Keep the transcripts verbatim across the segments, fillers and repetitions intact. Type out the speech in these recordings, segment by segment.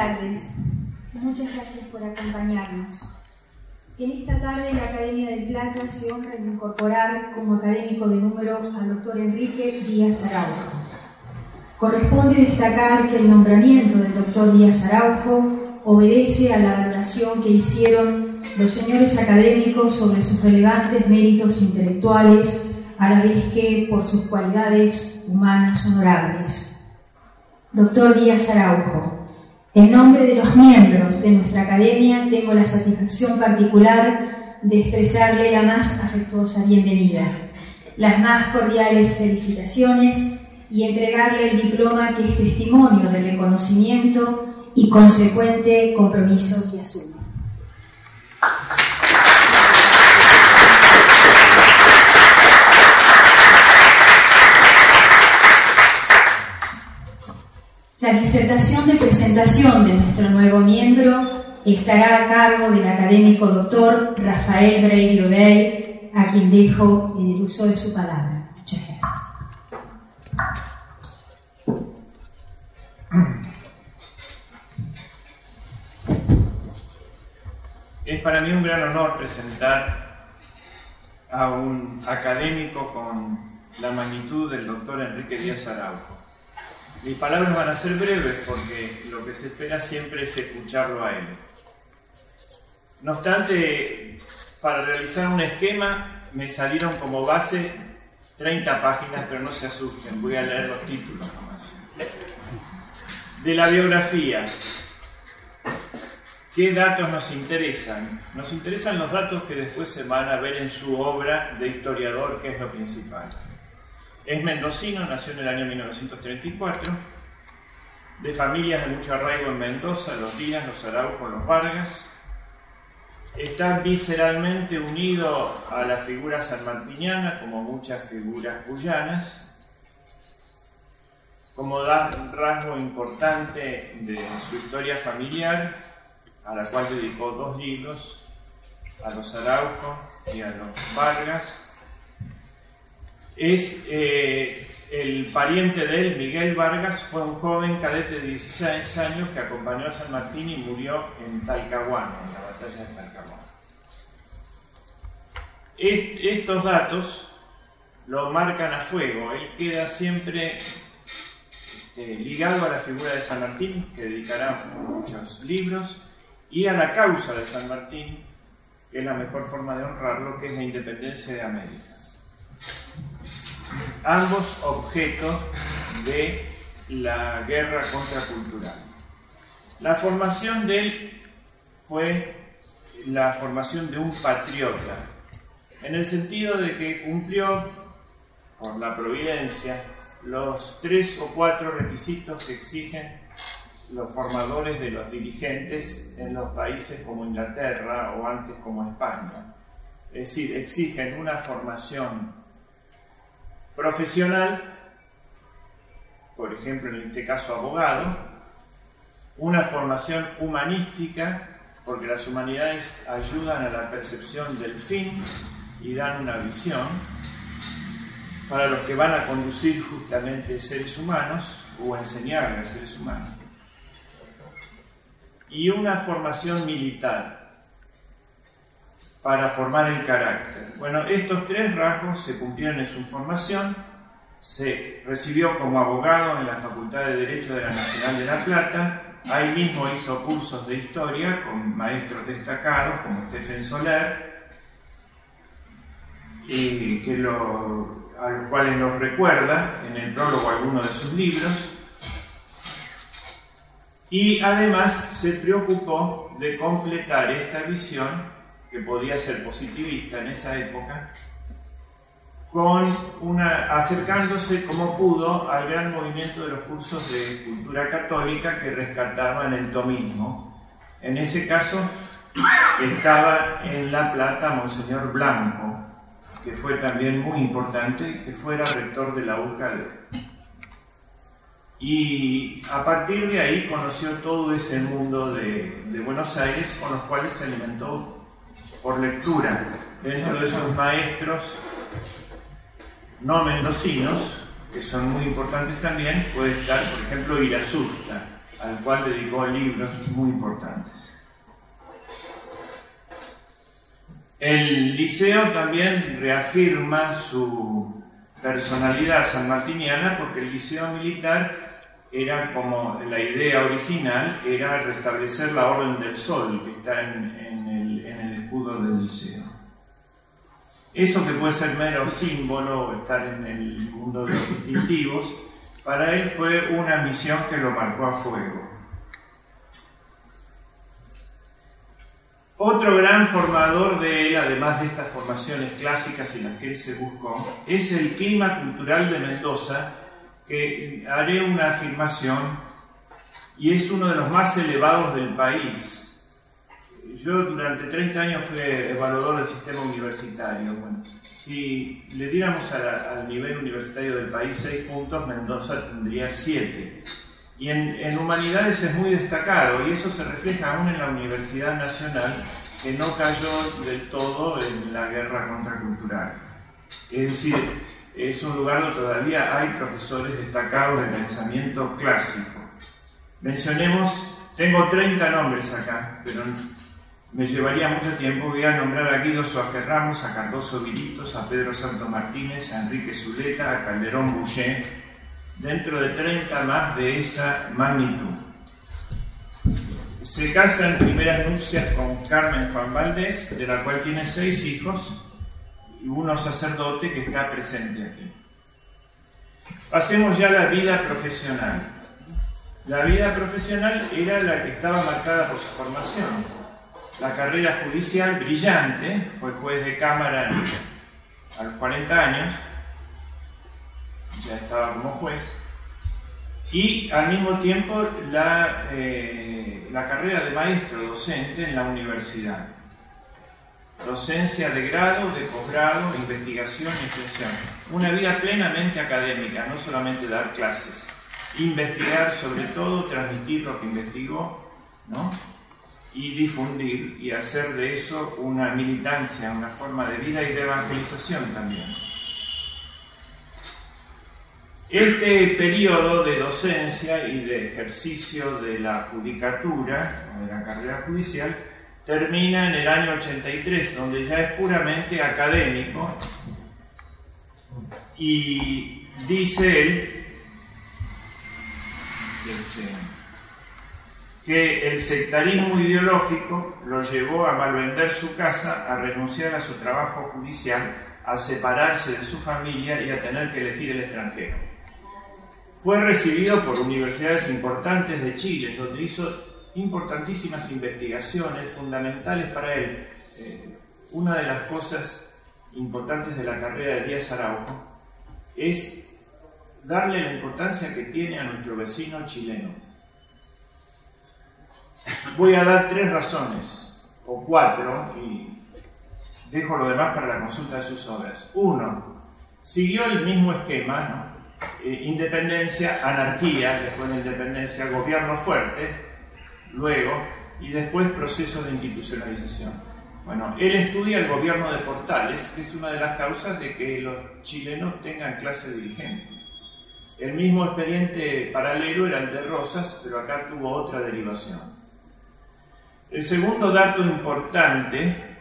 tardes. Muchas gracias por acompañarnos. En esta tarde la Academia del Plata se honra en incorporar como académico de número al doctor Enrique Díaz Araujo. Corresponde destacar que el nombramiento del doctor Díaz Araujo obedece a la valoración que hicieron los señores académicos sobre sus relevantes méritos intelectuales, a la vez que por sus cualidades humanas honorables. Doctor Díaz Araujo, en nombre de los miembros de nuestra academia tengo la satisfacción particular de expresarle la más afectuosa bienvenida, las más cordiales felicitaciones y entregarle el diploma que es testimonio del reconocimiento y consecuente compromiso que asume. La disertación de presentación de nuestro nuevo miembro estará a cargo del académico doctor Rafael Brady O'Day, a quien dejo en el uso de su palabra. Muchas gracias. Es para mí un gran honor presentar a un académico con la magnitud del doctor Enrique Díaz Araujo. Mis palabras van a ser breves porque lo que se espera siempre es escucharlo a él. No obstante, para realizar un esquema me salieron como base treinta páginas, pero no se asusten, voy a leer los títulos nomás. De la biografía. ¿Qué datos nos interesan? Nos interesan los datos que después se van a ver en su obra de historiador, que es lo principal. Es mendocino, nació en el año mil novecientos treinta y cuatro, de familias de mucho arraigo en Mendoza, los Díaz, los Araujo, los Vargas. Está visceralmente unido a la figura sanmartiniana, como muchas figuras cuyanas. Como rasgo importante de su historia familiar, a la cual dedicó dos libros, a los Araujo y a los Vargas, es eh, el pariente de él, Miguel Vargas, fue un joven cadete de dieciséis años que acompañó a San Martín y murió en Talcahuano, en la batalla de Talcahuano. Est estos datos lo marcan a fuego. Él queda siempre este, ligado a la figura de San Martín, que dedicará muchos libros, y a la causa de San Martín, que es la mejor forma de honrarlo, que es la independencia de América. Ambos objeto de la guerra contracultural. La formación de él fue la formación de un patriota, en el sentido de que cumplió, por la providencia, los tres o cuatro requisitos que exigen los formadores de los dirigentes en los países como Inglaterra o antes como España. Es decir, exigen una formación profesional, por ejemplo en este caso abogado, una formación humanística, porque las humanidades ayudan a la percepción del fin y dan una visión para los que van a conducir justamente seres humanos o enseñar a seres humanos, y una formación militar para formar el carácter. Bueno, estos tres rasgos se cumplieron en su formación. Se recibió como abogado en la Facultad de Derecho de la Nacional de La Plata. Ahí mismo hizo cursos de historia con maestros destacados como Stephen Soler, y que lo, a los cuales los recuerda en el prólogo alguno de sus libros. Y además se preocupó de completar esta visión, que podía ser positivista en esa época, con una, acercándose como pudo al gran movimiento de los cursos de cultura católica que rescataban el tomismo. En ese caso estaba en La Plata Monseñor Blanco, que fue también muy importante, que fuera rector de la U C A D. Y a partir de ahí conoció todo ese mundo de, de Buenos Aires, con los cuales se alimentó por lectura. Dentro de esos maestros no mendocinos, que son muy importantes también, puede estar, por ejemplo, Irasusta, al cual dedicó libros muy importantes. El liceo también reafirma su personalidad sanmartiniana, porque el liceo militar era como la idea original, era restablecer la Orden del Sol, que está en, en, el, en el escudo del liceo. Eso que puede ser mero símbolo o estar en el mundo de los distintivos, para él fue una misión que lo marcó a fuego. Otro gran formador de él, además de estas formaciones clásicas en las que él se buscó, es el clima cultural de Mendoza, que haré una afirmación, y es uno de los más elevados del país. Yo durante treinta años fui evaluador del sistema universitario. Bueno, si le diéramos a la, al nivel universitario del país seis puntos, Mendoza tendría siete. Y en, en humanidades es muy destacado, y eso se refleja aún en la Universidad Nacional, que no cayó del todo en la guerra contracultural. Es decir, es un lugar donde todavía hay profesores destacados de pensamiento clásico. Mencionemos, tengo treinta nombres acá, pero me llevaría mucho tiempo. Voy a nombrar a Guido Suárez Ramos, a Cardoso Viritos, a Pedro Santo Martínez, a Enrique Zuleta, a Calderón Bouchet, dentro de treinta más de esa magnitud. Se casa en primeras nupcias con Carmen Juan Valdés, de la cual tiene seis hijos, y uno sacerdote que está presente aquí. Pasemos ya a la vida profesional. La vida profesional era la que estaba marcada por su formación. La carrera judicial brillante, fue juez de cámara a los cuarenta años, ya estaba como juez, y al mismo tiempo la, eh, la carrera de maestro docente en la universidad. Docencia de grado, de posgrado, investigación y extensión. Una vida plenamente académica, no solamente dar clases. Investigar sobre todo, transmitir lo que investigó, ¿no? Y difundir y hacer de eso una militancia, una forma de vida y de evangelización también. Este periodo de docencia y de ejercicio de la judicatura, o de la carrera judicial, termina en el año ochenta y tres, donde ya es puramente académico, y dice él este, que el sectarismo ideológico lo llevó a malvender su casa, a renunciar a su trabajo judicial, a separarse de su familia y a tener que elegir el extranjero. Fue recibido por universidades importantes de Chile, donde hizo importantísimas investigaciones fundamentales para él. Eh, una de las cosas importantes de la carrera de Díaz Araujo es darle la importancia que tiene a nuestro vecino chileno. Voy a dar tres razones, o cuatro, y dejo lo demás para la consulta de sus obras. Uno, siguió el mismo esquema, ¿no? Eh, independencia, anarquía, después de independencia, gobierno fuerte, luego, y después procesos de institucionalización. Bueno, él estudia el gobierno de Portales, que es una de las causas de que los chilenos tengan clase dirigente. El mismo expediente paralelo era el de Rosas, pero acá tuvo otra derivación. El segundo dato importante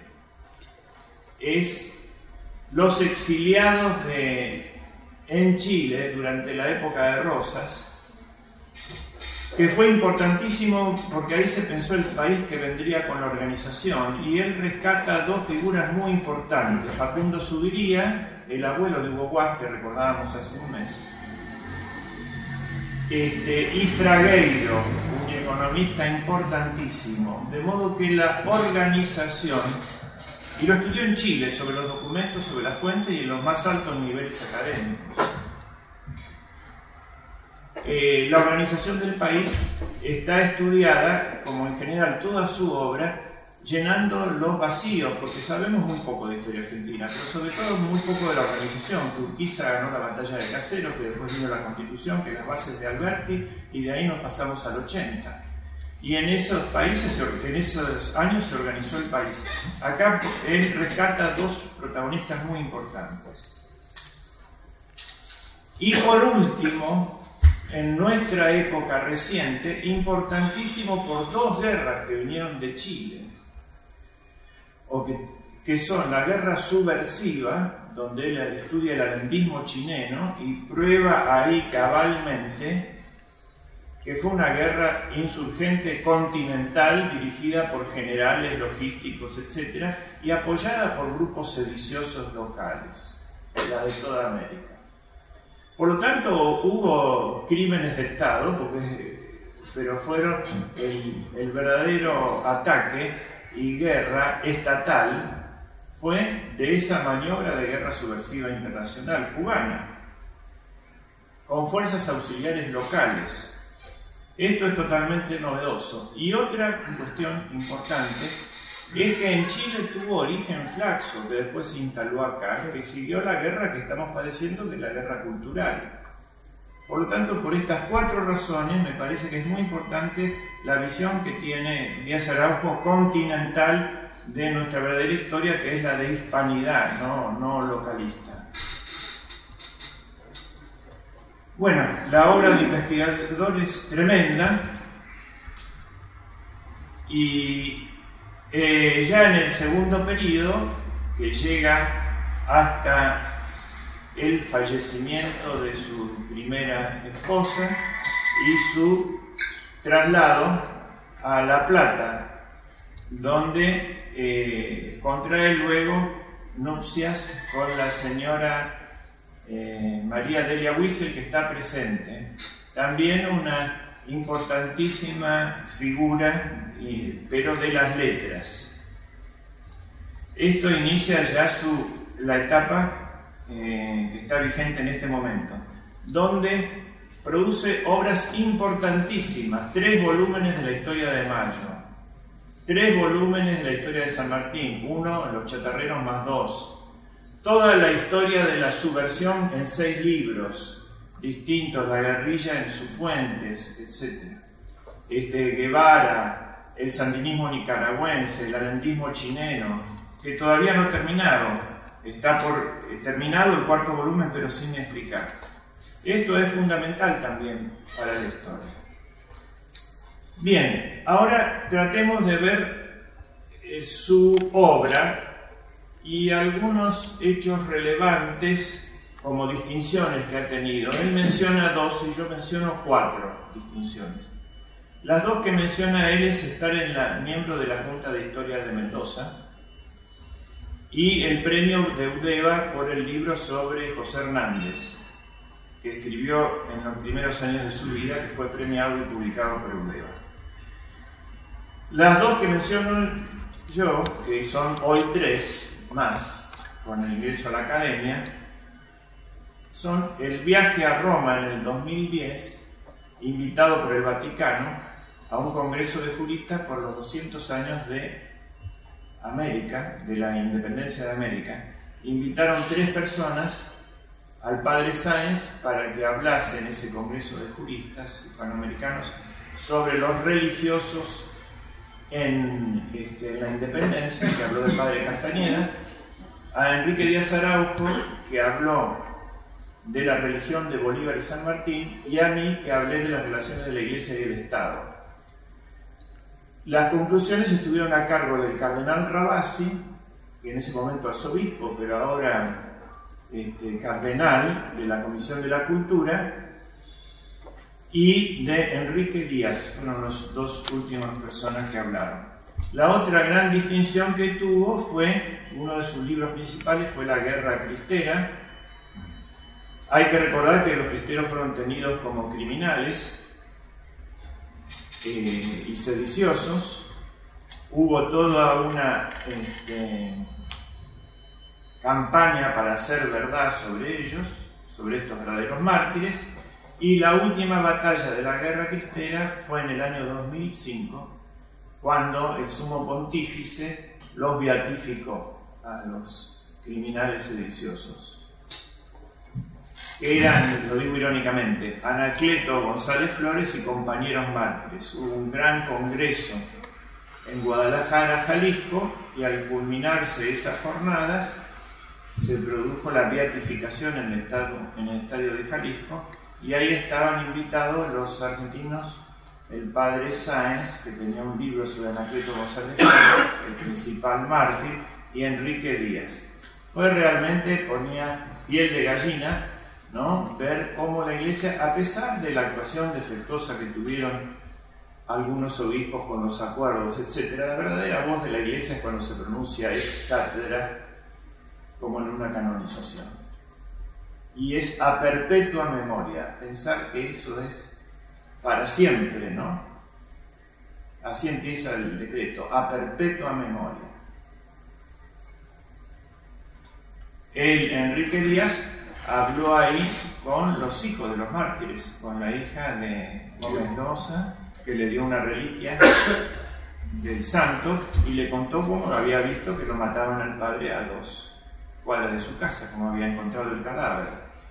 es los exiliados de, en Chile durante la época de Rosas, que fue importantísimo porque ahí se pensó el país que vendría con la organización, y él rescata dos figuras muy importantes: Facundo Subiría, el abuelo de Hugo Guas, que recordábamos hace un mes, este, y Fragueiro, un economista importantísimo, de modo que la organización, y lo estudió en Chile sobre los documentos, sobre la fuente y en los más altos niveles académicos. Eh, la organización del país está estudiada, como en general toda su obra, llenando los vacíos, porque sabemos muy poco de historia argentina, pero sobre todo muy poco de la organización. Urquiza ganó la batalla de Caseros, que después vino la Constitución, que las bases de Alberti, y de ahí nos pasamos al ochenta. Y en esos países, en esos años se organizó el país. Acá él rescata dos protagonistas muy importantes. Y por último, en nuestra época reciente, importantísimo por dos guerras que vinieron de Chile, o que, que son la guerra subversiva, donde él estudia el arendismo chileno y prueba ahí cabalmente que fue una guerra insurgente continental dirigida por generales logísticos, etcétera, y apoyada por grupos sediciosos locales, la de toda América. Por lo tanto, hubo crímenes de Estado, porque, pero fueron el, el verdadero ataque y guerra estatal fue de esa maniobra de guerra subversiva internacional cubana, con fuerzas auxiliares locales. Esto es totalmente novedoso. Y otra cuestión importante es que en Chile tuvo origen Flaxo, que después se instaló acá, que siguió la guerra que estamos padeciendo, de la guerra cultural. Por lo tanto, por estas cuatro razones, me parece que es muy importante la visión que tiene Díaz Araujo continental de nuestra verdadera historia, que es la de hispanidad, no, no localista. Bueno, la obra de investigador es tremenda y eh, ya en el segundo periodo, que llega hasta el fallecimiento de su primera esposa y su traslado a La Plata, donde eh, contrae luego nupcias con la señora Eh, María Delia Wiesel, que está presente, también una importantísima figura, eh, pero de las letras. Esto inicia ya su, la etapa eh, que está vigente en este momento, donde produce obras importantísimas, tres volúmenes de la historia de Mayo, tres volúmenes de la historia de San Martín, uno, Los Chatarreros más dos, toda la historia de la subversión en seis libros distintos, la guerrilla en sus fuentes, etcétera. Este, Guevara, el sandinismo nicaragüense, el arendismo chileno, que todavía no ha terminado, está por eh, terminado el cuarto volumen, pero sin explicar. Esto es fundamental también para la historia. Bien, ahora tratemos de ver eh, su obra y algunos hechos relevantes como distinciones que ha tenido. Él menciona dos y yo menciono cuatro distinciones. Las dos que menciona él es estar en la, miembro de la Junta de Historia de Mendoza y el premio de UDEVA por el libro sobre José Hernández, que escribió en los primeros años de su vida, que fue premiado y publicado por UDEVA. Las dos que menciono yo, que son hoy tres, más, con el ingreso a la academia, son el viaje a Roma en el dos mil diez, invitado por el Vaticano a un congreso de juristas por los doscientos años de América, de la independencia de América. Invitaron tres personas al padre Sáenz para que hablase en ese congreso de juristas hispanoamericanos sobre los religiosos en, este, en la independencia, que habló del padre Castañeda, a Enrique Díaz Araujo, que habló de la religión de Bolívar y San Martín, y a mí, que hablé de las relaciones de la Iglesia y el Estado. Las conclusiones estuvieron a cargo del cardenal Rabasi, que en ese momento arzobispo, pero ahora este, cardenal de la Comisión de la Cultura, y de Enrique Díaz, fueron las dos últimas personas que hablaron. La otra gran distinción que tuvo fue, uno de sus libros principales fue La Guerra Cristera. Hay que recordar que los cristeros fueron tenidos como criminales eh, y sediciosos. Hubo toda una este, campaña para hacer verdad sobre ellos, sobre estos verdaderos mártires, y la última batalla de la Guerra Cristera fue en el año dos mil cinco, cuando el sumo pontífice los beatificó a los criminales sediciosos. Eran, lo digo irónicamente, Anacleto González Flores y compañeros mártires. Hubo un gran congreso en Guadalajara, Jalisco, y al culminarse esas jornadas se produjo la beatificación en el estadio, en el estadio de Jalisco, y ahí estaban invitados los argentinos, el padre Sáenz, que tenía un libro sobre Anacleto González, el principal mártir, y Enrique Díaz. Fue realmente, ponía piel de gallina, ¿no?, ver cómo la Iglesia, a pesar de la actuación defectuosa que tuvieron algunos obispos con los acuerdos, etcétera, la verdadera voz de la Iglesia es cuando se pronuncia ex cátedra, como en una canonización. Y es a perpetua memoria, pensar que eso es para siempre, ¿no? Así empieza el decreto, a perpetua memoria. El Enrique Díaz habló ahí con los hijos de los mártires, con la hija de Mendoza, que le dio una reliquia del santo, y le contó cómo había visto que lo mataban al padre a dos cuadras de su casa, cómo había encontrado el cadáver.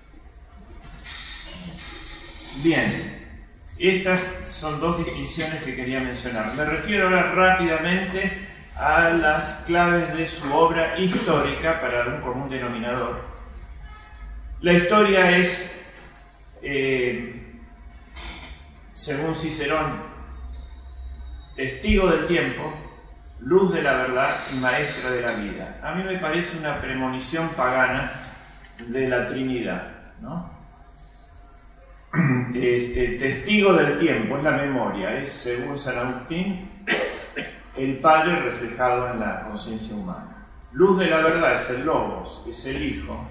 Bien. Estas son dos distinciones que quería mencionar. Me refiero ahora rápidamente a las claves de su obra histórica para dar un común denominador. La historia es, eh, según Cicerón, testigo del tiempo, luz de la verdad y maestra de la vida. A mí me parece una premonición pagana de la Trinidad, ¿no? Este, testigo del tiempo, es la memoria, es, según San Agustín, el Padre reflejado en la conciencia humana. Luz de la verdad es el Logos, es el Hijo,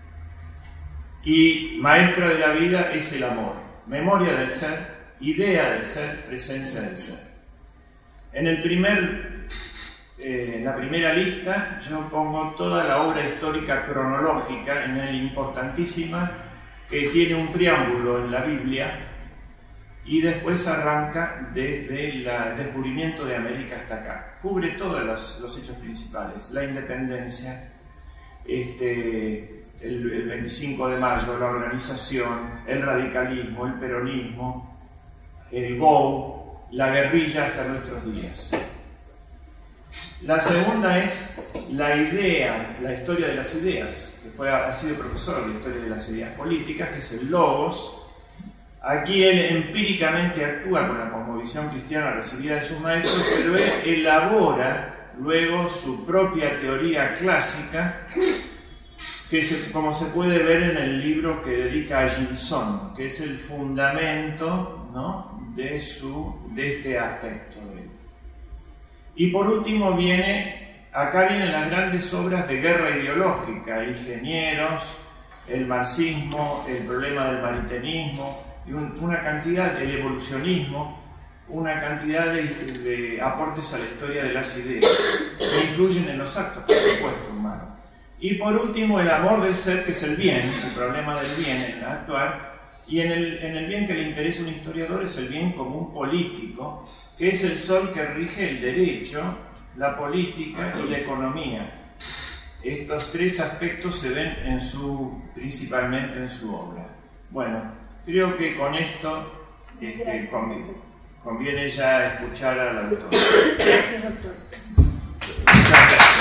y maestra de la vida es el amor, memoria del ser, idea del ser, presencia del ser. En, el primer, eh, en la primera lista yo pongo toda la obra histórica cronológica, en el importantísima, que tiene un preámbulo en la Biblia y después arranca desde el descubrimiento de América hasta acá. Cubre todos los, los hechos principales, la independencia, este, el, el veinticinco de mayo, la organización, el radicalismo, el peronismo, el G O U, la guerrilla hasta nuestros días. La segunda es la idea, la historia de las ideas, que fue, ha sido profesor de la historia de las ideas políticas, que es el Logos. Aquí él empíricamente actúa con la cosmovisión cristiana recibida de sus maestros, pero él elabora luego su propia teoría clásica, que se, como se puede ver en el libro que dedica a Gilson, que es el fundamento, ¿no?, de, su, de este aspecto de él. Y por último viene, acá vienen las grandes obras de guerra ideológica, Ingenieros, el marxismo, el problema del maritenismo, y un, una cantidad, el evolucionismo, una cantidad de, de aportes a la historia de las ideas, que influyen en los actos, por supuesto, humanos. Y por último, el amor del ser, que es el bien, el problema del bien en actuar, y en el, en el bien que le interesa a un historiador es el bien común político, que es el sol que rige el derecho, la política y la economía. Estos tres aspectos se ven en su, principalmente en su obra. Bueno, creo que con esto este, conviene, conviene ya escuchar al autor. Gracias, doctor. Muchas gracias.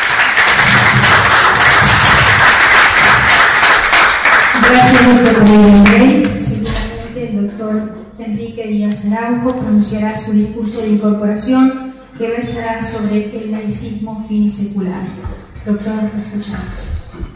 Gracias, doctor Rey. Seguramente el doctor Enrique Díaz Araujo pronunciará su discurso de incorporación que versará sobre el laicismo finisecular. Doctor, lo escuchamos.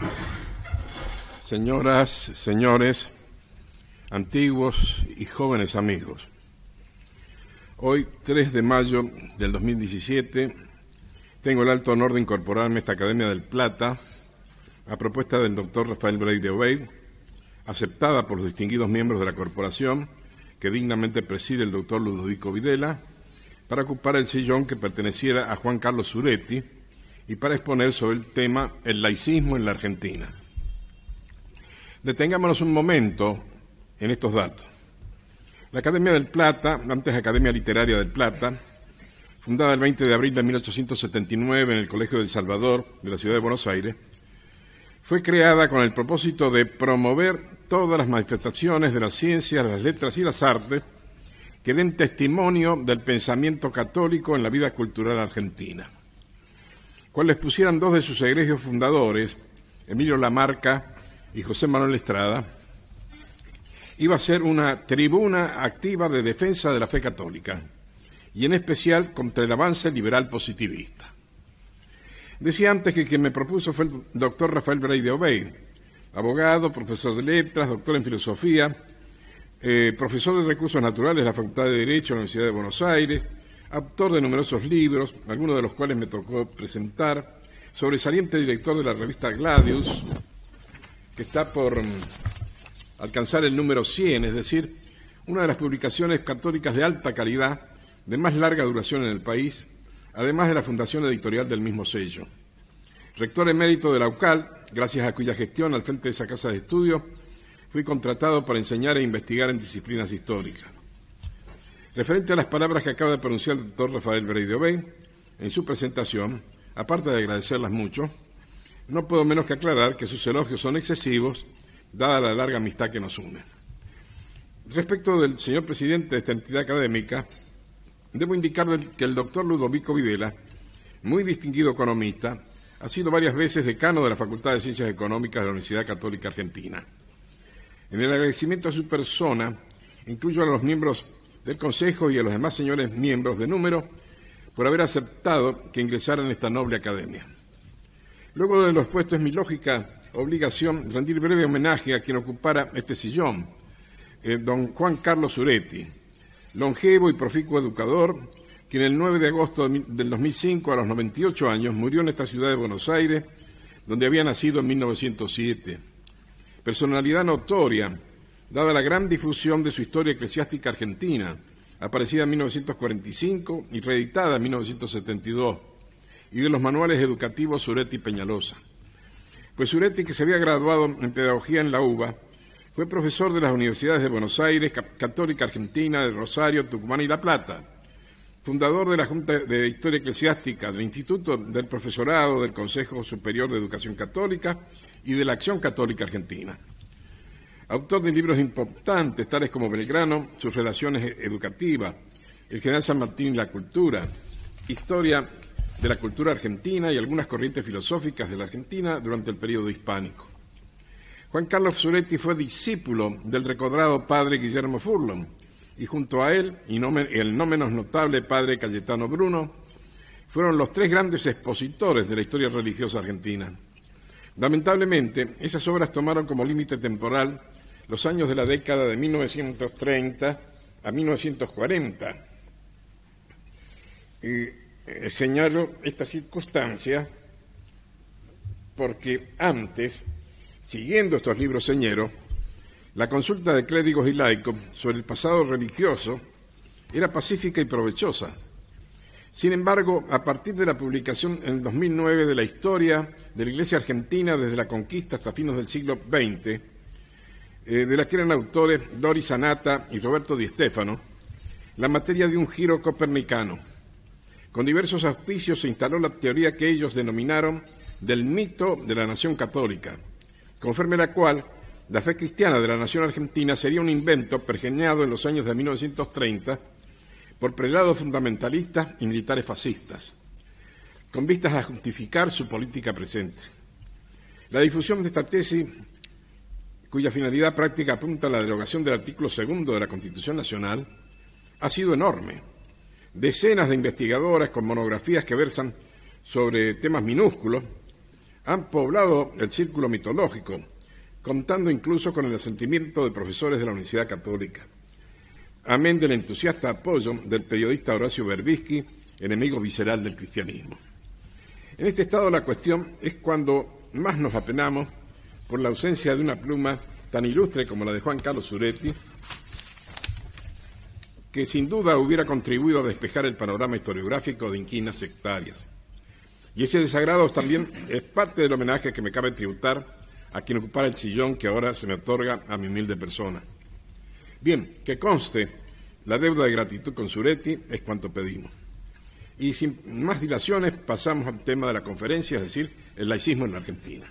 Señoras, señores, antiguos y jóvenes amigos, hoy, tres de mayo del dos mil diecisiete, tengo el alto honor de incorporarme a esta Academia del Plata a propuesta del doctor Rafael Brey de Obey, aceptada por los distinguidos miembros de la corporación que dignamente preside el doctor Ludovico Videla, para ocupar el sillón que perteneciera a Juan Carlos Zuretti y para exponer sobre el tema el laicismo en la Argentina. Detengámonos un momento en estos datos. La Academia del Plata, antes Academia Literaria del Plata, fundada el veinte de abril de mil ochocientos setenta y nueve en el Colegio del Salvador de la ciudad de Buenos Aires, fue creada con el propósito de promover todas las manifestaciones de las ciencias, las letras y las artes que den testimonio del pensamiento católico en la vida cultural argentina. Cuales pusieran dos de sus egregios fundadores, Emilio Lamarca y José Manuel Estrada, iba a ser una tribuna activa de defensa de la fe católica, y en especial contra el avance liberal positivista. Decía antes que quien me propuso fue el doctor Rafael Breide Obey, abogado, profesor de letras, doctor en filosofía, eh, profesor de recursos naturales de la Facultad de Derecho de la Universidad de Buenos Aires, autor de numerosos libros, algunos de los cuales me tocó presentar, sobresaliente director de la revista Gladius, que está por alcanzar el número cien, es decir, una de las publicaciones católicas de alta calidad, de más larga duración en el país, además de la fundación editorial del mismo sello. Rector emérito de la U C A L, gracias a cuya gestión al frente de esa casa de estudio, fui contratado para enseñar e investigar en disciplinas históricas. Referente a las palabras que acaba de pronunciar el doctor Rafael Breide Obey, en su presentación, aparte de agradecerlas mucho, no puedo menos que aclarar que sus elogios son excesivos, dada la larga amistad que nos une. Respecto del señor presidente de esta entidad académica, debo indicar que el doctor Ludovico Videla, muy distinguido economista, ha sido varias veces decano de la Facultad de Ciencias Económicas de la Universidad Católica Argentina. En el agradecimiento a su persona, incluyo a los miembros del Consejo y a los demás señores miembros de número por haber aceptado que ingresara en esta noble academia. Luego de lo expuesto, es mi lógica obligación rendir breve homenaje a quien ocupara este sillón, eh, don Juan Carlos Zuretti, longevo y proficuo educador, quien el nueve de agosto del dos mil cinco, a los noventa y ocho años, murió en esta ciudad de Buenos Aires, donde había nacido en mil novecientos siete. Personalidad notoria, dada la gran difusión de su historia eclesiástica argentina, aparecida en mil novecientos cuarenta y cinco y reeditada en mil novecientos setenta y dos, y de los manuales educativos Zuretti y Peñalosa. Pues Zuretti, que se había graduado en Pedagogía en la UBA, fue profesor de las universidades de Buenos Aires, Católica Argentina, de Rosario, Tucumán y La Plata, fundador de la Junta de Historia Eclesiástica, del Instituto del Profesorado, del Consejo Superior de Educación Católica y de la Acción Católica Argentina. Autor de libros importantes, tales como Belgrano, sus relaciones educativas, el General San Martín y la cultura, Historia de la cultura argentina y algunas corrientes filosóficas de la Argentina durante el período hispánico. Juan Carlos Zuretti fue discípulo del recordado padre Guillermo Furlong, y junto a él, y no me, el no menos notable padre Cayetano Bruno, fueron los tres grandes expositores de la historia religiosa argentina. Lamentablemente, esas obras tomaron como límite temporal los años de la década de mil novecientos treinta a mil novecientos cuarenta. Y eh, señalo esta circunstancia porque antes, siguiendo estos libros señeros, la consulta de clérigos y laicos sobre el pasado religioso era pacífica y provechosa. Sin embargo, a partir de la publicación en dos mil nueve de la historia de la Iglesia Argentina desde la conquista hasta fines del siglo veinte, eh, de la que eran autores Doris Anata y Roberto Di Stefano, la materia dio un giro copernicano. Con diversos auspicios se instaló la teoría que ellos denominaron del mito de la nación católica, conforme a la cual la fe cristiana de la nación argentina sería un invento pergeñado en los años de mil novecientos treinta por prelados fundamentalistas y militares fascistas, con vistas a justificar su política presente. La difusión de esta tesis, cuya finalidad práctica apunta a la derogación del artículo segundo de la Constitución Nacional, ha sido enorme. Decenas de investigadoras con monografías que versan sobre temas minúsculos han poblado el círculo mitológico, contando incluso con el asentimiento de profesores de la Universidad Católica, amén del entusiasta apoyo del periodista Horacio Berbisky, enemigo visceral del cristianismo. En este estado la cuestión es cuando más nos apenamos por la ausencia de una pluma tan ilustre como la de Juan Carlos Zuretti, que sin duda hubiera contribuido a despejar el panorama historiográfico de inquinas sectarias. Y ese desagrado también es parte del homenaje que me cabe tributar a quien ocupara el sillón que ahora se me otorga a mi humilde persona. Bien, que conste, la deuda de gratitud con Zuretti es cuanto pedimos. Y sin más dilaciones pasamos al tema de la conferencia, es decir, el laicismo en la Argentina.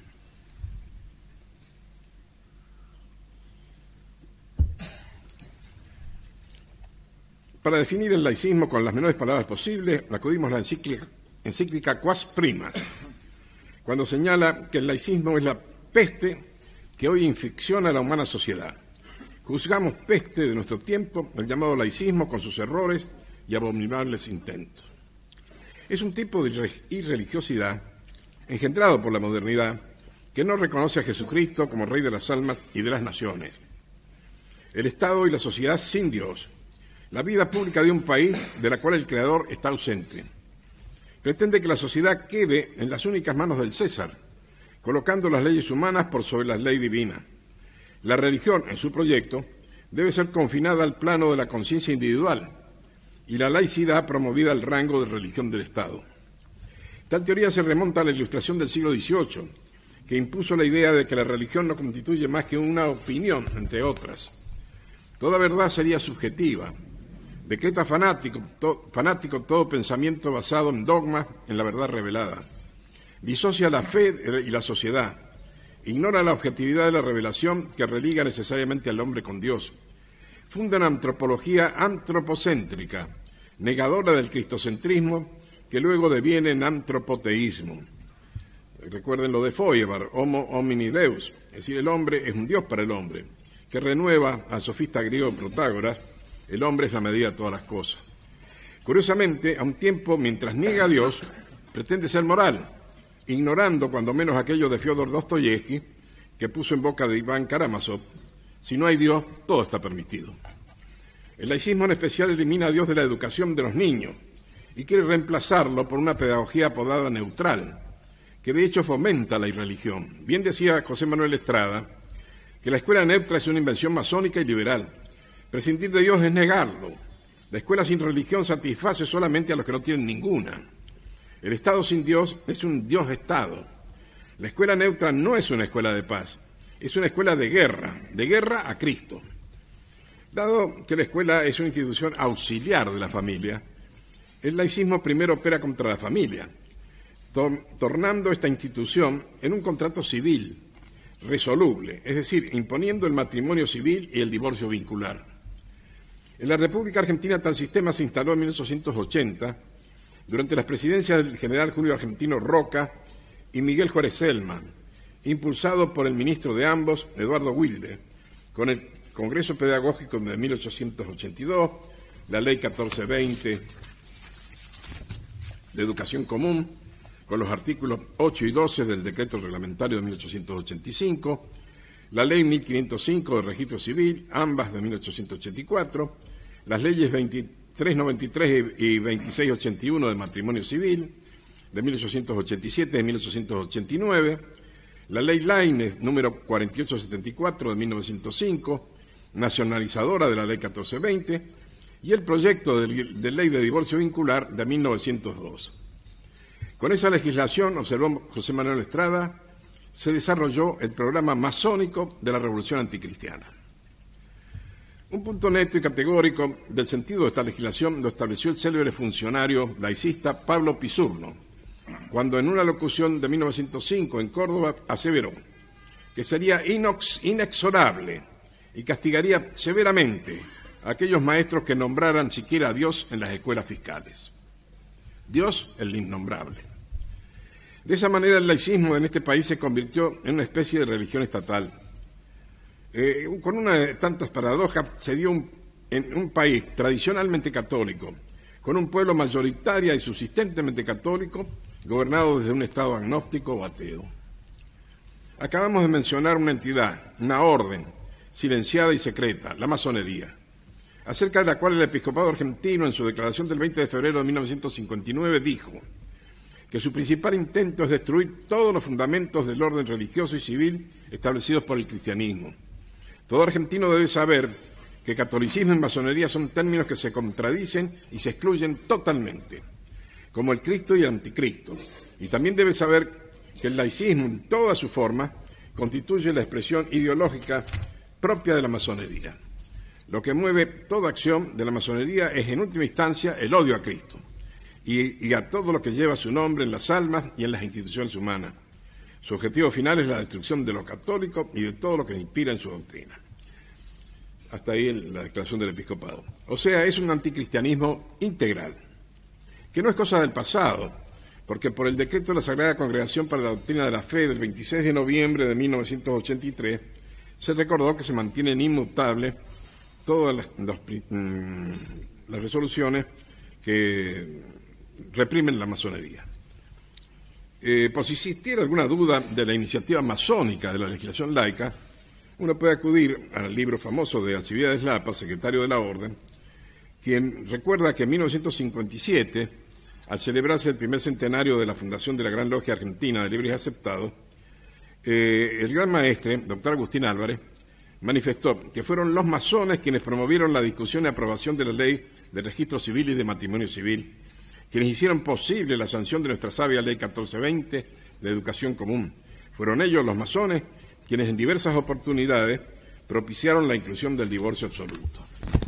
Para definir el laicismo con las menores palabras posibles, acudimos a la encíclica, encíclica Quas Primas, cuando señala que el laicismo es la peste que hoy inficciona a la humana sociedad, juzgamos peste de nuestro tiempo el llamado laicismo con sus errores y abominables intentos. Es un tipo de irreligiosidad engendrado por la modernidad que no reconoce a Jesucristo como Rey de las almas y de las naciones. El Estado y la sociedad sin Dios, la vida pública de un país de la cual el Creador está ausente. Pretende que la sociedad quede en las únicas manos del César, colocando las leyes humanas por sobre la ley divina. La religión, en su proyecto, debe ser confinada al plano de la conciencia individual y la laicidad promovida al rango de religión del Estado. Tal teoría se remonta a la Ilustración del siglo dieciocho, que impuso la idea de que la religión no constituye más que una opinión, entre otras. Toda verdad sería subjetiva. Decreta fanático, to, fanático todo pensamiento basado en dogmas, en la verdad revelada. Disocia la fe y la sociedad. Ignora la objetividad de la revelación que religa necesariamente al hombre con Dios. Funda una antropología antropocéntrica, negadora del cristocentrismo, que luego deviene en antropoteísmo. Recuerden lo de Feuerbach, Homo homini Deus, es decir, el hombre es un Dios para el hombre, que renueva al sofista griego Protágoras, el hombre es la medida de todas las cosas. Curiosamente, a un tiempo, mientras niega a Dios, pretende ser moral, ignorando cuando menos aquello de Fyodor Dostoyevsky, que puso en boca de Iván Karamazov: si no hay Dios, todo está permitido. El laicismo en especial elimina a Dios de la educación de los niños y quiere reemplazarlo por una pedagogía apodada neutral, que de hecho fomenta la irreligión. Bien decía José Manuel Estrada que la escuela neutra es una invención masónica y liberal. Prescindir de Dios es negarlo. La escuela sin religión satisface solamente a los que no tienen ninguna. El Estado sin Dios es un Dios-Estado. La escuela neutra no es una escuela de paz, es una escuela de guerra, de guerra a Cristo. Dado que la escuela es una institución auxiliar de la familia, el laicismo primero opera contra la familia, tor- tornando esta institución en un contrato civil resoluble, es decir, imponiendo el matrimonio civil y el divorcio vincular. En la República Argentina tal sistema se instaló en mil ochocientos ochenta, durante las presidencias del general Julio Argentino Roca y Miguel Juárez Celman, impulsado por el ministro de ambos, Eduardo Wilde, con el Congreso Pedagógico de mil ochocientos ochenta y dos, la Ley catorce veinte de Educación Común, con los artículos ocho y doce del Decreto Reglamentario de mil ochocientos ochenta y cinco, la Ley mil quinientos cinco de Registro Civil, ambas de mil ochocientos ochenta y cuatro, las leyes veintitrés noventa y tres y veintiséis ochenta y uno de Matrimonio Civil, de mil ochocientos ochenta y siete y mil ochocientos ochenta y nueve, la Ley Laínez número cuarenta y ocho setenta y cuatro de mil novecientos cinco, nacionalizadora de la Ley catorce veinte, y el proyecto de, de Ley de Divorcio Vincular de mil novecientos dos. Con esa legislación, observó José Manuel Estrada, se desarrolló el programa masónico de la Revolución Anticristiana. Un punto neto y categórico del sentido de esta legislación lo estableció el célebre funcionario laicista Pablo Pisurno, cuando en una locución de mil novecientos cinco en Córdoba aseveró que sería inox, inexorable y castigaría severamente a aquellos maestros que nombraran siquiera a Dios en las escuelas fiscales. Dios, el innombrable. De esa manera el laicismo en este país se convirtió en una especie de religión estatal. Eh, con una de tantas paradojas se dio un, en un país tradicionalmente católico, con un pueblo mayoritaria y subsistentemente católico, gobernado desde un estado agnóstico o ateo. Acabamos de mencionar una entidad, una orden, silenciada y secreta, la masonería, acerca de la cual el episcopado argentino, en su declaración del veinte de febrero de mil novecientos cincuenta y nueve, dijo que su principal intento es destruir todos los fundamentos del orden religioso y civil establecidos por el cristianismo. Todo argentino debe saber que catolicismo y masonería son términos que se contradicen y se excluyen totalmente, como el Cristo y el Anticristo. Y también debe saber que el laicismo, en toda su forma, constituye la expresión ideológica propia de la masonería. Lo que mueve toda acción de la masonería es, en última instancia, el odio a Cristo y, y a todo lo que lleva su nombre en las almas y en las instituciones humanas. Su objetivo final es la destrucción de lo católico y de todo lo que inspira en su doctrina. Hasta ahí la declaración del episcopado. O sea, es un anticristianismo integral, que no es cosa del pasado, porque por el decreto de la Sagrada Congregación para la Doctrina de la Fe del veintiséis de noviembre de mil novecientos ochenta y tres se recordó que se mantienen inmutables todas las, los, las resoluciones que reprimen la masonería. Eh, por si existiera alguna duda de la iniciativa masónica de la legislación laica, uno puede acudir al libro famoso de Alcibiades Lapa, secretario de la Orden, quien recuerda que en mil novecientos cincuenta y siete, al celebrarse el primer centenario de la fundación de la Gran Logia Argentina de Libres y Aceptados, eh, el gran maestre, doctor Agustín Álvarez, manifestó que fueron los masones quienes promovieron la discusión y aprobación de la ley de registro civil y de matrimonio civil, quienes hicieron posible la sanción de nuestra sabia ley catorce veinte de educación común. Fueron ellos, los masones, quienes en diversas oportunidades propiciaron la inclusión del divorcio absoluto.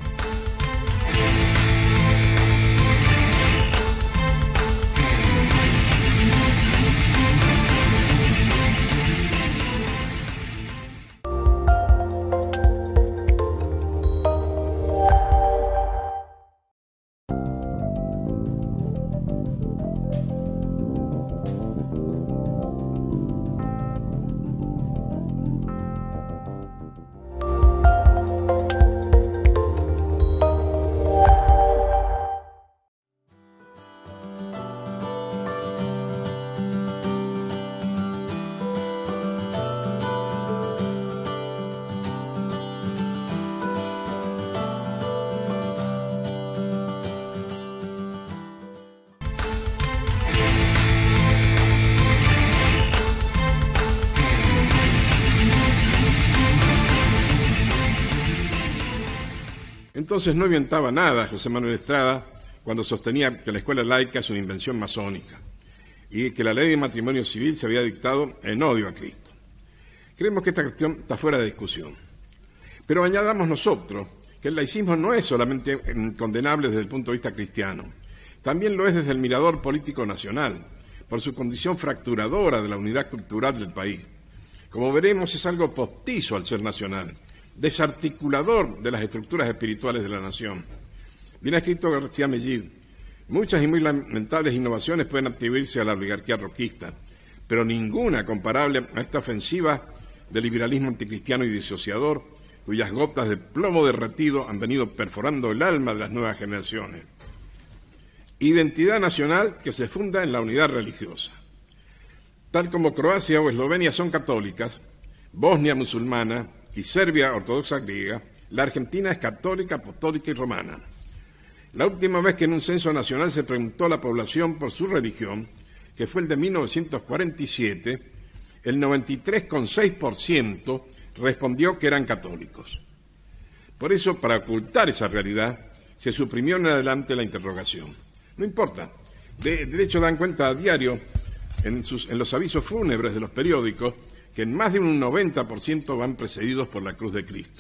Entonces no inventaba nada José Manuel Estrada cuando sostenía que la escuela laica es una invención masónica y que la ley de matrimonio civil se había dictado en odio a Cristo. Creemos que esta cuestión está fuera de discusión. Pero añadamos nosotros que el laicismo no es solamente condenable desde el punto de vista cristiano, también lo es desde el mirador político nacional, por su condición fracturadora de la unidad cultural del país. Como veremos, es algo postizo al ser nacional, desarticulador de las estructuras espirituales de la nación. Bien ha escrito García Mellid: muchas y muy lamentables innovaciones pueden atribuirse a la oligarquía roquista, pero ninguna comparable a esta ofensiva del liberalismo anticristiano y disociador, cuyas gotas de plomo derretido han venido perforando el alma de las nuevas generaciones. Identidad nacional que se funda en la unidad religiosa. Tal como Croacia o Eslovenia son católicas, Bosnia musulmana y Serbia ortodoxa griega, la Argentina es católica, apostólica y romana. La última vez que en un censo nacional se preguntó a la población por su religión, que fue el de mil novecientos cuarenta y siete, el noventa y tres coma seis por ciento respondió que eran católicos. Por eso, para ocultar esa realidad, se suprimió en adelante la interrogación. No importa, de, de hecho dan cuenta a diario en, sus, en los avisos fúnebres de los periódicos que en más de un noventa por ciento van precedidos por la cruz de Cristo.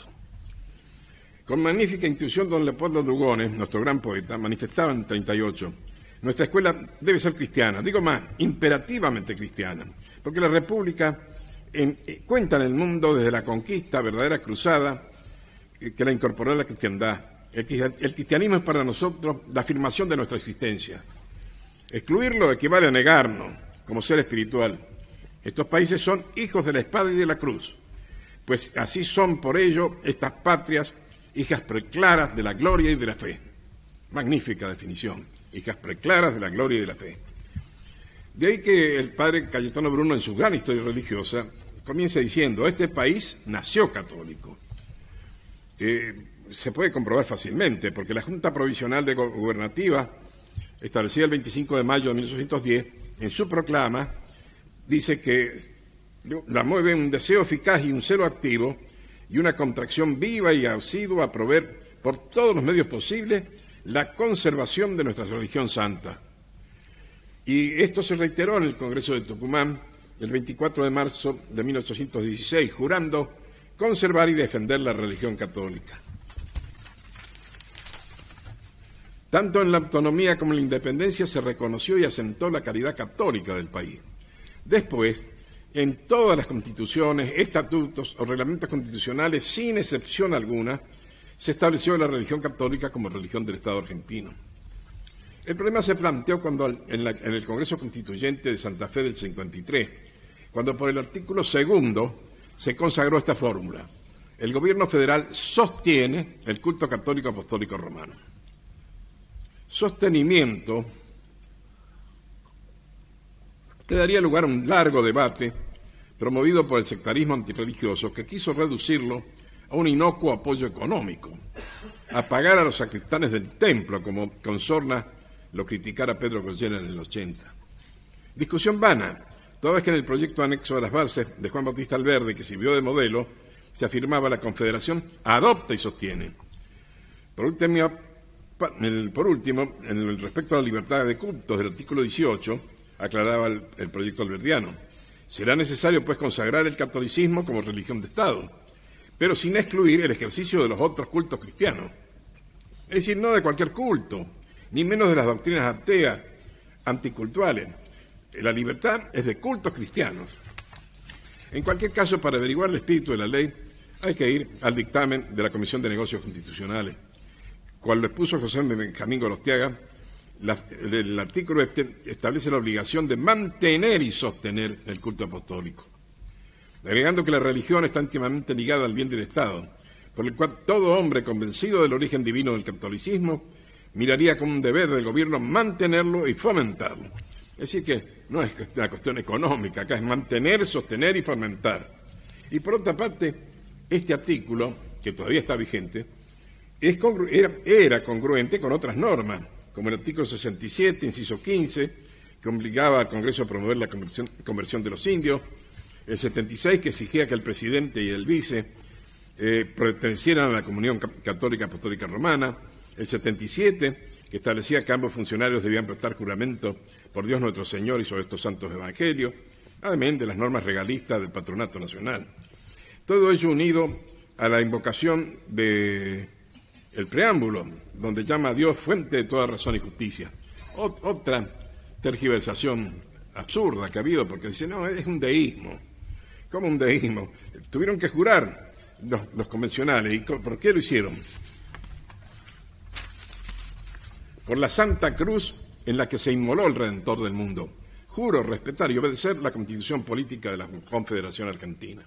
Con magnífica intuición, don Leopoldo Lugones, nuestro gran poeta, manifestaba en treinta y ocho: nuestra escuela debe ser cristiana, digo más, imperativamente cristiana, porque la República en, eh, cuenta en el mundo desde la conquista, verdadera cruzada, eh, que la incorporó a la cristiandad. El, el cristianismo es para nosotros la afirmación de nuestra existencia. Excluirlo equivale a negarnos como ser espiritual. Estos países son hijos de la espada y de la cruz, pues así son por ello estas patrias, hijas preclaras de la gloria y de la fe. Magnífica definición, hijas preclaras de la gloria y de la fe. De ahí que el padre Cayetano Bruno, en su gran historia religiosa, comienza diciendo: este país nació católico. Eh, se puede comprobar fácilmente, porque la Junta Provisional de Gubernativa, establecida el veinticinco de mayo de mil ochocientos diez, en su proclama, dice que la mueve un deseo eficaz y un celo activo y una contracción viva y asidua a proveer por todos los medios posibles la conservación de nuestra religión santa. Y esto se reiteró en el Congreso de Tucumán el veinticuatro de marzo de mil ochocientos dieciséis, jurando conservar y defender la religión católica. Tanto en la autonomía como en la independencia se reconoció y asentó la caridad católica del país. Después, en todas las constituciones, estatutos o reglamentos constitucionales, sin excepción alguna, se estableció la religión católica como religión del Estado argentino. El problema se planteó cuando en, la, en el Congreso Constituyente de Santa Fe del cincuenta y tres, cuando por el artículo segundo se consagró esta fórmula: el gobierno federal sostiene el culto católico apostólico romano. Sostenimiento que daría lugar a un largo debate promovido por el sectarismo antirreligioso, que quiso reducirlo a un inocuo apoyo económico, a pagar a los sacristanes del templo, como con sorna lo criticara Pedro Goyena en el ochenta. Discusión vana, toda vez que en el proyecto anexo de las bases de Juan Bautista Alberdi, que sirvió de modelo, se afirmaba: la Confederación adopta y sostiene. Por último, por último, en el respecto a la libertad de cultos del artículo dieciocho, aclaraba el, el proyecto alberdiano: será necesario, pues, consagrar el catolicismo como religión de Estado, pero sin excluir el ejercicio de los otros cultos cristianos. Es decir, no de cualquier culto, ni menos de las doctrinas ateas, anticultuales. La libertad es de cultos cristianos. En cualquier caso, para averiguar el espíritu de la ley, hay que ir al dictamen de la Comisión de Negocios Constitucionales. Cuando lo expuso José Benjamín Gorostiaga, la, el, el artículo este establece la obligación de mantener y sostener el culto apostólico, agregando que la religión está íntimamente ligada al bien del Estado, por el cual todo hombre convencido del origen divino del catolicismo miraría como un deber del gobierno mantenerlo y fomentarlo. Es decir, que no es una cuestión económica, acá es mantener, sostener y fomentar. Y por otra parte, este artículo, que todavía está vigente, es congru- era, era congruente con otras normas, como el artículo sesenta y siete, inciso quince, que obligaba al Congreso a promover la conversión, conversión de los indios, el setenta y seis, que exigía que el presidente y el vice eh, pertenecieran a la Comunión Católica Apostólica Romana, el setenta y siete, que establecía que ambos funcionarios debían prestar juramento por Dios nuestro Señor y sobre estos santos evangelios, además de las normas regalistas del Patronato Nacional. Todo ello unido a la invocación del preámbulo, donde llama a Dios fuente de toda razón y justicia. Ot- otra tergiversación absurda que ha habido, porque dice, no, es un deísmo. ¿Cómo un deísmo? Tuvieron que jurar los, los convencionales. ¿Y por qué lo hicieron? Por la Santa Cruz en la que se inmoló el Redentor del mundo. Juro respetar y obedecer la Constitución Política de la Confederación Argentina.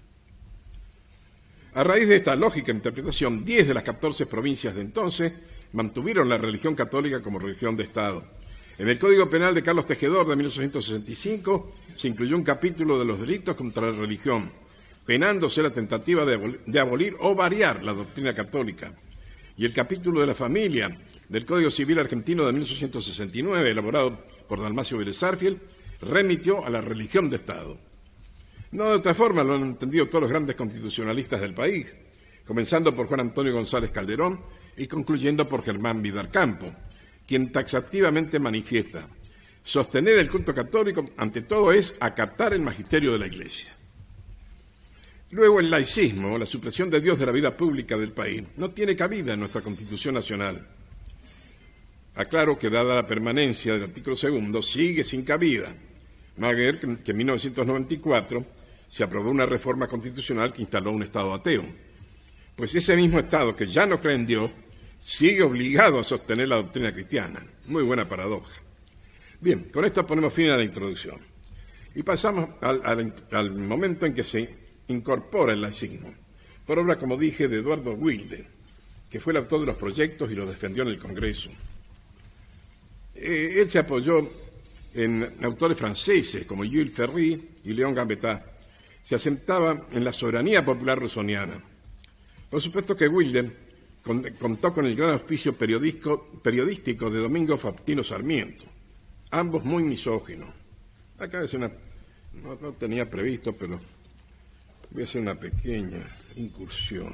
A raíz de esta lógica interpretación, diez de las catorce provincias de entonces mantuvieron la religión católica como religión de Estado. En el Código Penal de Carlos Tejedor de mil ochocientos sesenta y cinco se incluyó un capítulo de los delitos contra la religión, penándose la tentativa de abolir, de abolir o variar la doctrina católica. Y el capítulo de la familia del Código Civil Argentino de mil ochocientos sesenta y nueve, elaborado por Dalmacio Vélez Sarsfield, remitió a la religión de Estado. No de otra forma lo han entendido todos los grandes constitucionalistas del país, comenzando por Juan Antonio González Calderón y concluyendo por Germán Vidal Campo, quien taxativamente manifiesta: sostener el culto católico ante todo es acatar el magisterio de la Iglesia. Luego, el laicismo, la supresión de Dios de la vida pública del país, no tiene cabida en nuestra Constitución Nacional. Aclaro que, dada la permanencia del artículo segundo, sigue sin cabida. Maguer, que en mil novecientos noventa y cuatro se aprobó una reforma constitucional que instaló un Estado ateo. Pues ese mismo Estado, que ya no cree en Dios, sigue obligado a sostener la doctrina cristiana. Muy buena paradoja. Bien, con esto ponemos fin a la introducción. Y pasamos al, al, al momento en que se incorpora el laicismo, por obra, como dije, de Eduardo Wilde, que fue el autor de los proyectos y los defendió en el Congreso. Eh, él se apoyó en autores franceses como Jules Ferry y Léon Gambetta. Se asentaba en la soberanía popular rusoniana. Por supuesto que Wilde contó con el gran auspicio periodístico de Domingo Faustino Sarmiento, ambos muy misóginos. Acá es una, no, no tenía previsto, pero voy a hacer una pequeña incursión.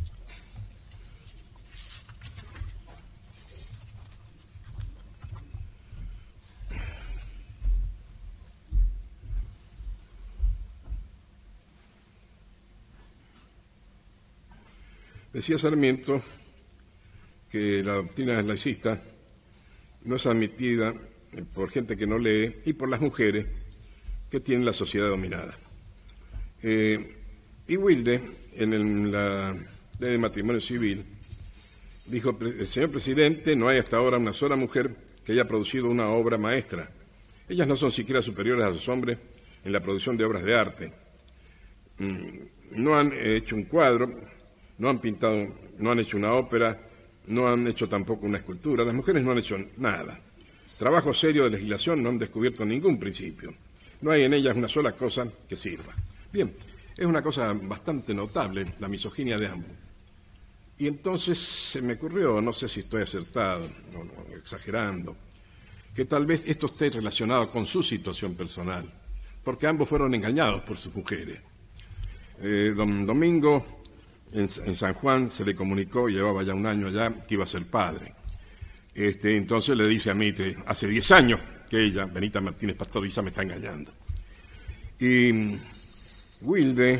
Decía Sarmiento que la doctrina laicista no es admitida por gente que no lee y por las mujeres que tienen la sociedad dominada. Eh, y Wilde, en el, la ley de matrimonio civil, dijo: el señor presidente, no hay hasta ahora una sola mujer que haya producido una obra maestra. Ellas no son siquiera superiores a los hombres en la producción de obras de arte. Mm, no han hecho un cuadro, no han pintado, no han hecho una ópera, no han hecho tampoco una escultura. Las mujeres no han hecho nada. Trabajo serio de legislación no han descubierto ningún principio. No hay en ellas una sola cosa que sirva. Bien, es una cosa bastante notable la misoginia de ambos. Y entonces se me ocurrió, no sé si estoy acertado, no, no, exagerando, que tal vez esto esté relacionado con su situación personal, porque ambos fueron engañados por sus mujeres. Eh, don Domingo, en, en San Juan, se le comunicó, llevaba ya un año allá, que iba a ser padre. Este, entonces le dice a mí, te, hace diez años que ella, Benita Martínez Pastoriza, me está engañando. Y Wilde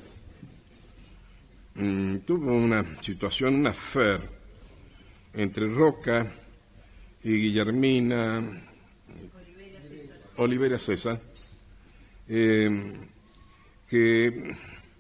mmm, tuvo una situación, una affair entre Roca y Guillermina Olivera César, eh, que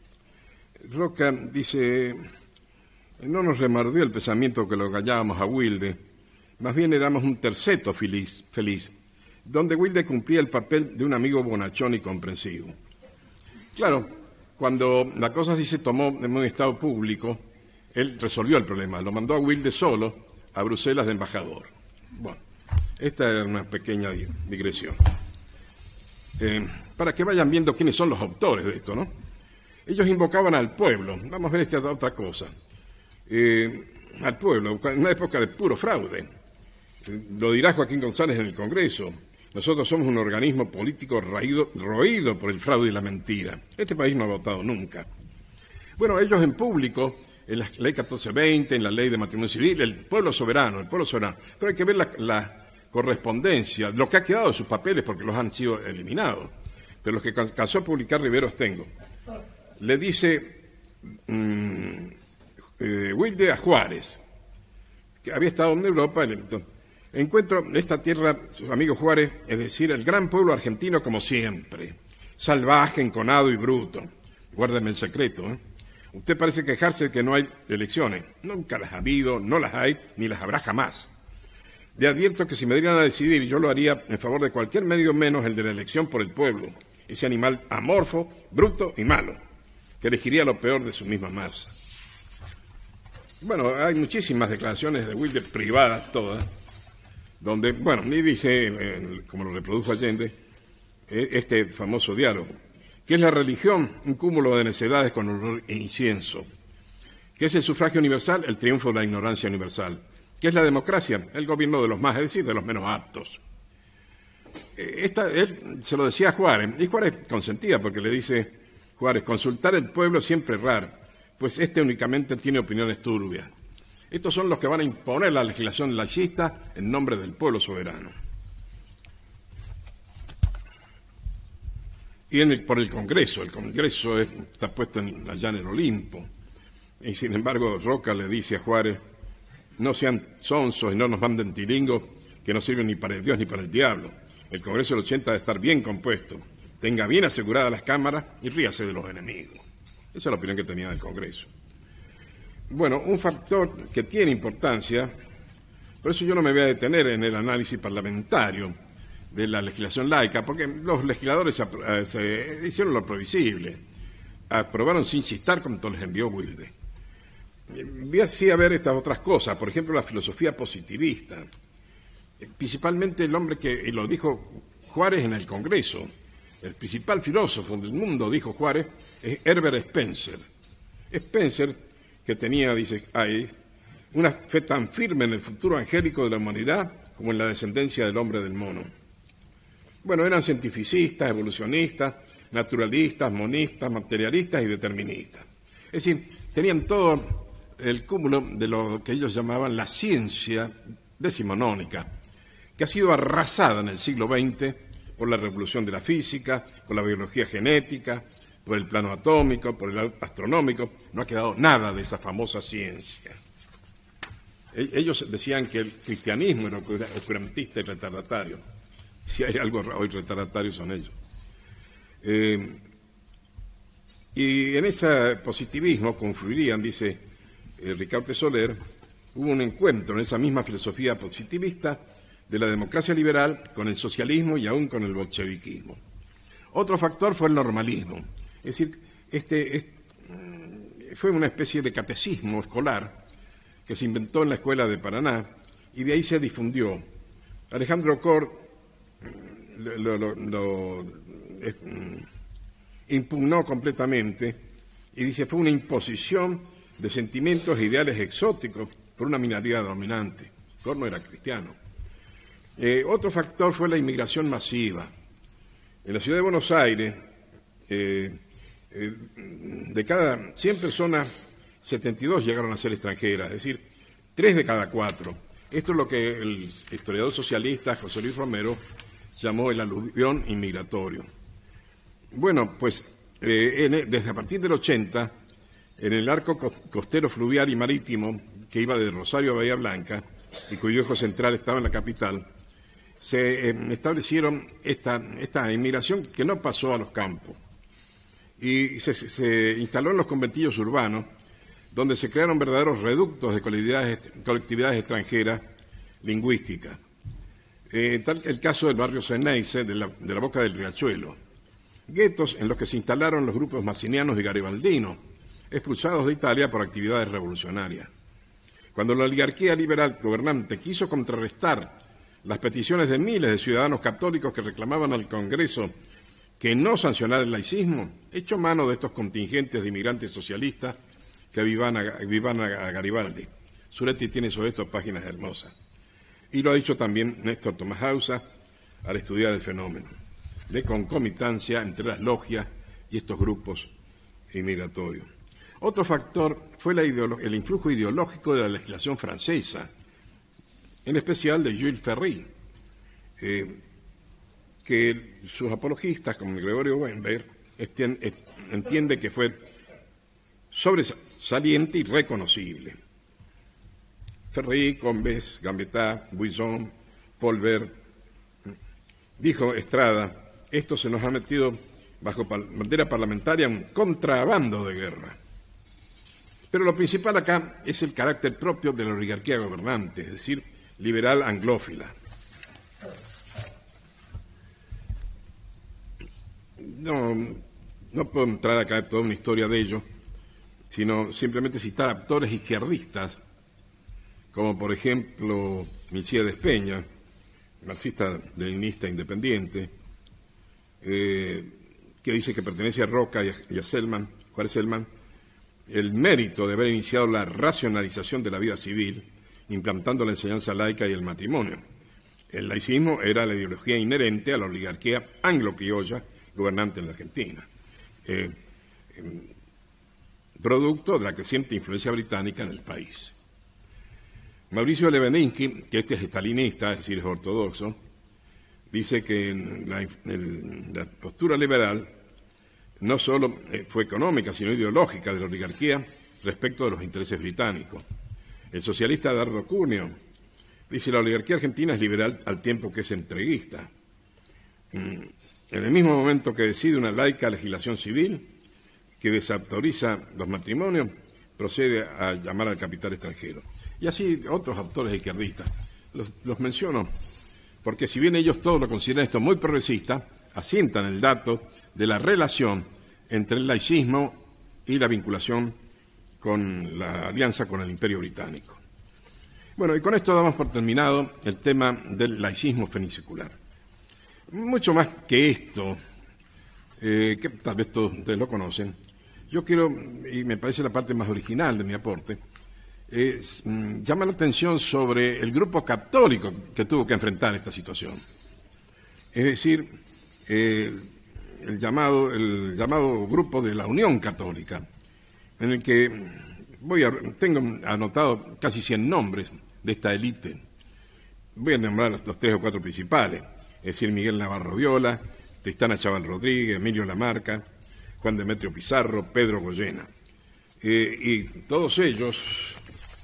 Roca dice, no nos remordió el pensamiento que lo engañábamos a Wilde, más bien éramos un terceto feliz, feliz, donde Wilde cumplía el papel de un amigo bonachón y comprensivo. Claro, cuando la cosa sí se tomó en un estado público, él resolvió el problema, lo mandó a Wilde solo a Bruselas de embajador. Bueno, esta es una pequeña digresión. Eh, para que vayan viendo quiénes son los autores de esto, ¿no? Ellos invocaban al pueblo. Vamos a ver esta otra cosa. Eh, al pueblo, en una época de puro fraude. Eh, lo dirá Joaquín González en el Congreso. Nosotros somos un organismo político raído, roído por el fraude y la mentira. Este país no ha votado nunca. Bueno, ellos en público, en la ley catorce veinte, en la ley de matrimonio civil, el pueblo soberano, el pueblo soberano. Pero hay que ver la, la correspondencia, lo que ha quedado de sus papeles, porque los han sido eliminados. Pero los que alcanzó a publicar Riveros tengo. Le dice mmm, eh, Wilde a Juárez, que había estado en Europa. Entonces, encuentro esta tierra, su amigo Juárez, es decir, el gran pueblo argentino como siempre, salvaje, enconado y bruto. Guárdeme el secreto, ¿eh? Usted parece quejarse de que no hay elecciones. Nunca las ha habido, no las hay, ni las habrá jamás. Le advierto que si me dieran a decidir, yo lo haría en favor de cualquier medio menos el de la elección por el pueblo, ese animal amorfo, bruto y malo, que elegiría lo peor de su misma masa. Bueno, hay muchísimas declaraciones de Wilde, privadas todas, donde, bueno, ni dice, eh, como lo reprodujo Allende, eh, este famoso diálogo, que es la religión, un cúmulo de necedades con olor e incienso, que es el sufragio universal, el triunfo de la ignorancia universal, que es la democracia, el gobierno de los más, es decir, de los menos aptos. Esta, él se lo decía a Juárez, y Juárez consentía porque le dice, Juárez, consultar el pueblo siempre es raro, pues este únicamente tiene opiniones turbias. Estos son los que van a imponer la legislación laicista en nombre del pueblo soberano. Y en el, por el Congreso, el Congreso es, está puesto en, allá en el Olimpo, y sin embargo Roca le dice a Juárez, no sean sonsos y no nos manden tiringos que no sirven ni para el Dios ni para el diablo. El Congreso del ochenta debe estar bien compuesto, tenga bien aseguradas las cámaras y ríase de los enemigos. Esa es la opinión que tenía del Congreso. Bueno, un factor que tiene importancia, por eso yo no me voy a detener en el análisis parlamentario de la legislación laica, porque los legisladores se, se hicieron lo previsible, aprobaron sin chistar cuanto les envió Wilde. Voy así a ver estas otras cosas, por ejemplo, la filosofía positivista. Principalmente el hombre que, y lo dijo Juárez en el Congreso, el principal filósofo del mundo, dijo Juárez, es Herbert Spencer. Spencer, que tenía, dice ahí, una fe tan firme en el futuro angélico de la humanidad como en la descendencia del hombre del mono. Bueno, eran cientificistas, evolucionistas, naturalistas, monistas, materialistas y deterministas. Es decir, tenían todo el cúmulo de lo que ellos llamaban la ciencia decimonónica, que ha sido arrasada en el siglo veinte por la revolución de la física, por la biología genética, por el plano atómico, por el astronómico. No ha quedado nada de esa famosa ciencia. Ellos decían que el cristianismo era oscurantista y retardatario. Si hay algo hoy retardatario son ellos. Eh, y en ese positivismo confluirían, dice eh, Ricaurte Soler, hubo un encuentro en esa misma filosofía positivista de la democracia liberal con el socialismo y aún con el bolcheviquismo. Otro factor fue el normalismo. Es decir, este, este fue una especie de catecismo escolar que se inventó en la Escuela de Paraná y de ahí se difundió. Alejandro Cort lo, lo, lo eh, impugnó completamente y dice fue una imposición de sentimientos e ideales exóticos por una minoría dominante. Cort no era cristiano. Eh, otro factor fue la inmigración masiva. En la ciudad de Buenos Aires, eh, eh, de cada cien personas, setenta y dos llegaron a ser extranjeras, es decir, tres de cada cuatro. Esto es lo que el historiador socialista José Luis Romero llamó el aluvión inmigratorio. Bueno, pues eh, en, desde a partir del ochenta, en el arco costero fluvial y marítimo que iba de Rosario a Bahía Blanca y cuyo eje central estaba en la capital, se eh, establecieron esta, esta inmigración que no pasó a los campos y se, se instaló en los conventillos urbanos, donde se crearon verdaderos reductos de colectividades, colectividades extranjeras lingüísticas. Eh, tal el caso del barrio Ceneice, de la, de la Boca del Riachuelo. Guetos en los que se instalaron los grupos mazzinianos y garibaldinos, expulsados de Italia por actividades revolucionarias. Cuando la oligarquía liberal gobernante quiso contrarrestar las peticiones de miles de ciudadanos católicos que reclamaban al Congreso que no sancionara el laicismo, echó mano de estos contingentes de inmigrantes socialistas que vivan a, vivan a Garibaldi. Suretti tiene sobre esto páginas hermosas. Y lo ha dicho también Néstor Tomás Hausa al estudiar el fenómeno de concomitancia entre las logias y estos grupos inmigratorios. Otro factor fue la el influjo ideológico de la legislación francesa, en especial de Jules Ferry, eh, que sus apologistas, como Gregorio Weinberg, entiende que fue sobresaliente y reconocible. Ferry, Combes, Gambetta, Buisson, Paul Bert, dijo Estrada, esto se nos ha metido bajo bandera parlamentaria un contrabando de guerra. Pero lo principal acá es el carácter propio de la oligarquía gobernante, es decir, liberal anglófila. No, no puedo entrar acá en toda una historia de ello, sino simplemente citar actores izquierdistas, como por ejemplo Milcíades Peña, marxista leninista independiente, eh, que dice que pertenece a Roca y a, y a Selman, Juárez Selman, el mérito de haber iniciado la racionalización de la vida civil, implantando la enseñanza laica y el matrimonio. El laicismo era la ideología inherente a la oligarquía anglo-criolla gobernante en la Argentina, eh, eh, producto de la creciente influencia británica en el país. Mauricio Lebedinsky, que este es estalinista, es decir, es ortodoxo, dice que la, el, la postura liberal no solo fue económica, sino ideológica de la oligarquía respecto de los intereses británicos. El socialista Dardo Cuneo dice la oligarquía argentina es liberal al tiempo que es entreguista. En el mismo momento que decide una laica legislación civil que desautoriza los matrimonios, procede a llamar al capital extranjero. Y así otros autores izquierdistas. Los, los menciono porque si bien ellos todos lo consideran esto muy progresista, asientan el dato de la relación entre el laicismo y la vinculación con la alianza con el Imperio Británico. Bueno, y con esto damos por terminado el tema del laicismo fenisecular. Mucho más que esto, eh, que tal vez todos ustedes lo conocen, yo quiero, y me parece la parte más original de mi aporte, es mm, llama la atención sobre el grupo católico que tuvo que enfrentar esta situación. Es decir, eh, el llamado, el llamado grupo de la Unión Católica, en el que voy a, tengo anotado casi cien nombres de esta élite. Voy a nombrar los, los tres o cuatro principales, es decir, Miguel Navarro Viola, Tristana Chaval Rodríguez, Emilio Lamarca, Juan Demetrio Pizarro, Pedro Goyena. Eh, y todos ellos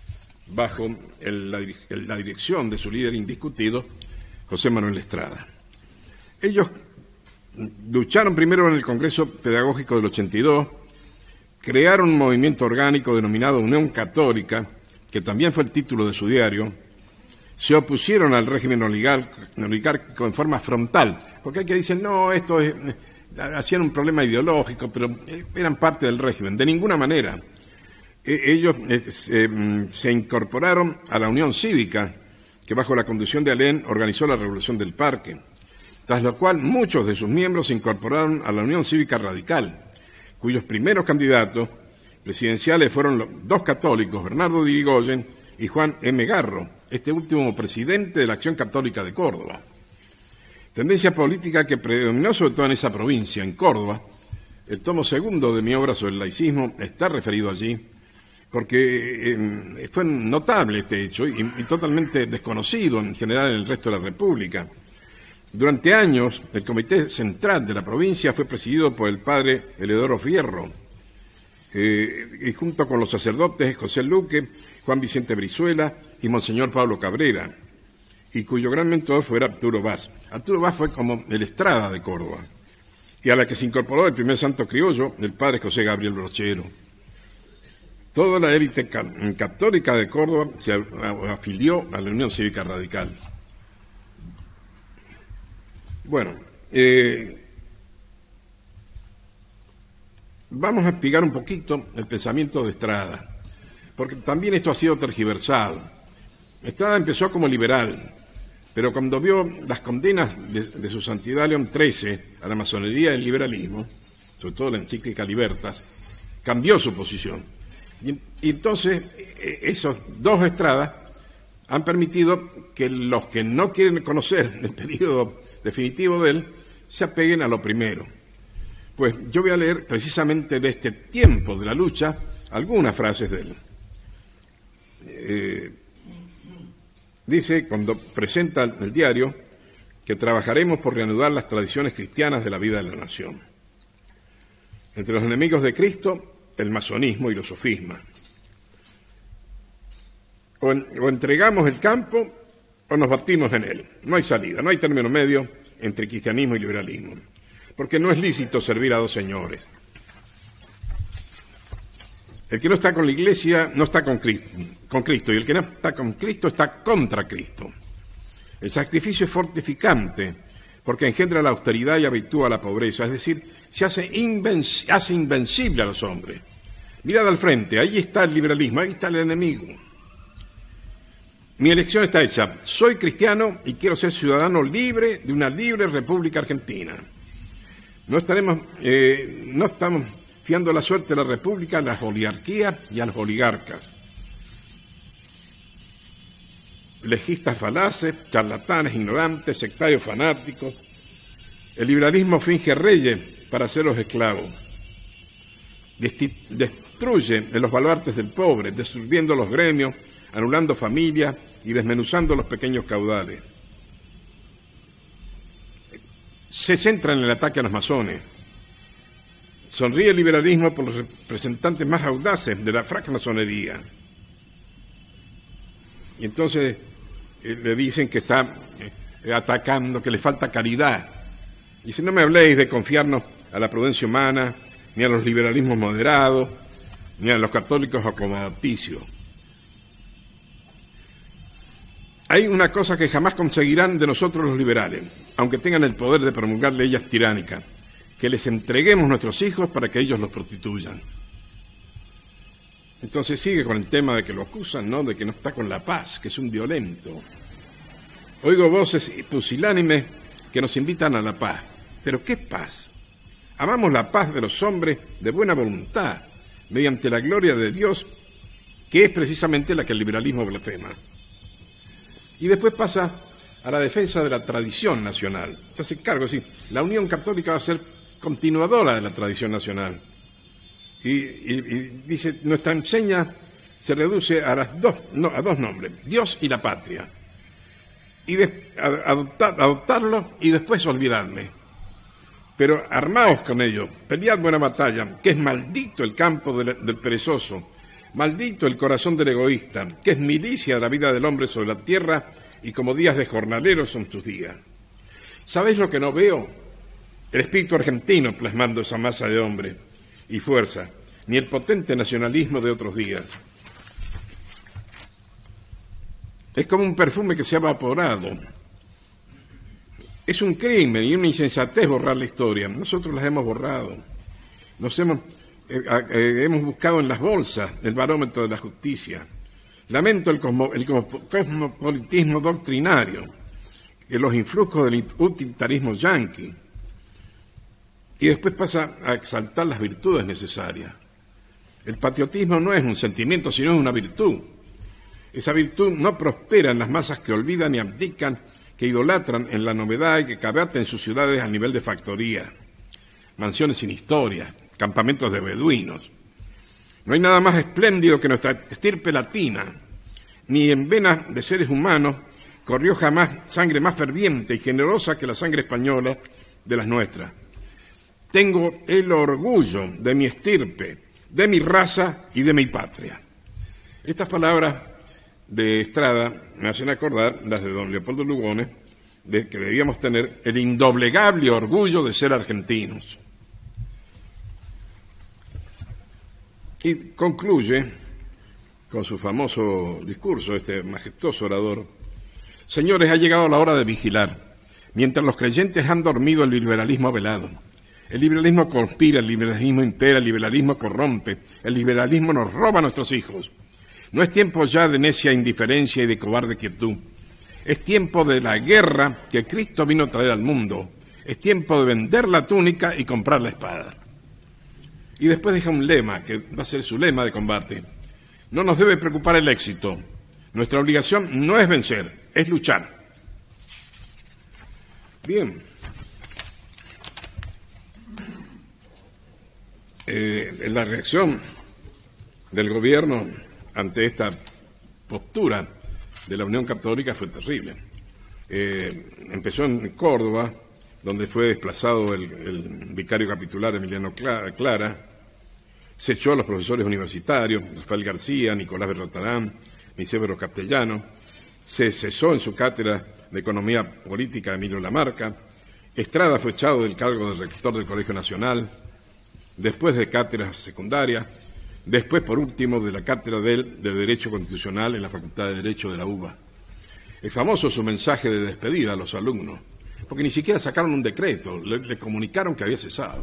bajo el, la, el, la dirección de su líder indiscutido, José Manuel Estrada. Ellos lucharon primero en el Congreso Pedagógico del ochenta y dos, crearon un movimiento orgánico denominado Unión Católica, que también fue el título de su diario, se opusieron al régimen oligárquico en forma frontal, porque hay que decir, no, esto es, hacían un problema ideológico, pero eran parte del régimen. De ninguna manera. ellos eh, se, se incorporaron a la Unión Cívica, que bajo la conducción de Alén organizó la Revolución del Parque, tras lo cual muchos de sus miembros se incorporaron a la Unión Cívica Radical, cuyos primeros candidatos presidenciales fueron los dos católicos, Bernardo de Irigoyen y Juan M. Garro, este último presidente de la Acción Católica de Córdoba. Tendencia política que predominó sobre todo en esa provincia, en Córdoba. El tomo segundo de mi obra sobre el laicismo está referido allí, porque eh, fue notable este hecho y, y totalmente desconocido en general en el resto de la República. Durante años, el Comité Central de la provincia fue presidido por el padre Eleodoro Fierro, eh, y junto con los sacerdotes José Luque, Juan Vicente Brizuela y Monseñor Pablo Cabrera, y cuyo gran mentor fuera Arturo Vaz. Arturo Vaz fue como el Estrada de Córdoba, y a la que se incorporó el primer santo criollo, el padre José Gabriel Brochero. Toda la élite católica de Córdoba se afilió a la Unión Cívica Radical. Bueno, eh, vamos a explicar un poquito el pensamiento de Estrada, porque también esto ha sido tergiversado. Estrada empezó como liberal, pero cuando vio las condenas de, de su santidad León trece a la masonería y el liberalismo, sobre todo la encíclica Libertas, cambió su posición. Y, y entonces esos dos Estradas han permitido que los que no quieren conocer el periodo definitivo de él se apeguen a lo primero. Pues yo voy a leer precisamente de este tiempo de la lucha algunas frases de él. Eh, dice, cuando presenta el diario, que trabajaremos por reanudar las tradiciones cristianas de la vida de la nación. Entre los enemigos de Cristo, el masonismo y los sofismas. O, en, o entregamos el campo o nos batimos en él. No hay salida, no hay término medio entre cristianismo y liberalismo, porque no es lícito servir a dos señores. El que no está con la Iglesia no está con Cristo, con Cristo, y el que no está con Cristo está contra Cristo. El sacrificio es fortificante porque engendra la austeridad y habitúa a la pobreza, es decir, se hace, invenci- hace invencible a los hombres. Mirad al frente, ahí está el liberalismo, ahí está el enemigo. Mi elección está hecha. Soy cristiano y quiero ser ciudadano libre de una libre República Argentina. No estaremos, eh, no estamos fiando la suerte de la República a las oligarquías y a los oligarcas. Legistas falaces, charlatanes ignorantes, sectarios fanáticos. El liberalismo finge reyes para hacerlos esclavos. Desti- destruye los baluartes del pobre, destruyendo los gremios, anulando familias y desmenuzando los pequeños caudales. Se centra en el ataque a los masones. Sonríe el liberalismo por los representantes más audaces de la francmasonería. Y entonces eh, le dicen que está eh, atacando, que le falta caridad. Dice, no me habléis de confiarnos a la prudencia humana, ni a los liberalismos moderados, ni a los católicos acomodaticios. Hay una cosa que jamás conseguirán de nosotros los liberales, aunque tengan el poder de promulgar leyes tiránicas, que les entreguemos nuestros hijos para que ellos los prostituyan. Entonces sigue con el tema de que lo acusan, ¿no?, de que no está con la paz, que es un violento. Oigo voces pusilánimes que nos invitan a la paz. ¿Pero qué paz? Amamos la paz de los hombres de buena voluntad, mediante la gloria de Dios, que es precisamente la que el liberalismo blasfema. Y después pasa a la defensa de la tradición nacional. Se hace cargo, sí, la Unión Católica va a ser continuadora de la tradición nacional. Y, y, y dice, nuestra enseña se reduce a, las dos, no, a dos nombres, Dios y la patria. Y de, a, adoptar, adoptarlo y después olvidarme. Pero armaos con ello, pelead buena batalla, que es maldito el campo del, del perezoso, maldito el corazón del egoísta, que es milicia la vida del hombre sobre la tierra y como días de jornalero son sus días. ¿Sabéis lo que no veo? El espíritu argentino plasmando esa masa de hombres y fuerza, ni el potente nacionalismo de otros días. Es como un perfume que se ha evaporado. Es un crimen y una insensatez borrar la historia. Nosotros las hemos borrado. Nos hemos eh, eh, hemos buscado en las bolsas el barómetro de la justicia. Lamento el, cosmo, el cosmopolitismo doctrinario, que los influjos del utilitarismo yanqui, y después pasa a exaltar las virtudes necesarias. El patriotismo no es un sentimiento, sino es una virtud. Esa virtud no prospera en las masas que olvidan y abdican, que idolatran en la novedad y que cabaten en sus ciudades a nivel de factoría, mansiones sin historia, campamentos de beduinos. No hay nada más espléndido que nuestra estirpe latina, ni en venas de seres humanos corrió jamás sangre más ferviente y generosa que la sangre española de las nuestras. Tengo el orgullo de mi estirpe, de mi raza y de mi patria. Estas palabras de Estrada me hacen acordar las de don Leopoldo Lugones, de que debíamos tener el indoblegable orgullo de ser argentinos. Y concluye con su famoso discurso, este majestuoso orador: señores, ha llegado la hora de vigilar. Mientras los creyentes han dormido, el liberalismo ha velado. El liberalismo conspira, el liberalismo impera, el liberalismo corrompe, el liberalismo nos roba a nuestros hijos. No es tiempo ya de necia indiferencia y de cobarde quietud. Es tiempo de la guerra que Cristo vino a traer al mundo. Es tiempo de vender la túnica y comprar la espada. Y después deja un lema, que va a ser su lema de combate. No nos debe preocupar el éxito. Nuestra obligación no es vencer, es luchar. Bien. Eh, la reacción del gobierno ante esta postura de la Unión Católica fue terrible. Eh, empezó en Córdoba, donde fue desplazado el, el vicario capitular Emiliano Clara. Se echó a los profesores universitarios, Rafael García, Nicolás Berrotarán, Nicéforo Castellano. Se cesó en su cátedra de Economía Política Emilio Lamarca. Estrada fue echado del cargo de rector del Colegio Nacional, después de cátedras secundarias, después, por último, de la cátedra de, de Derecho Constitucional en la Facultad de Derecho de la U B A. Es famoso su mensaje de despedida a los alumnos, porque ni siquiera sacaron un decreto, le, le comunicaron que había cesado.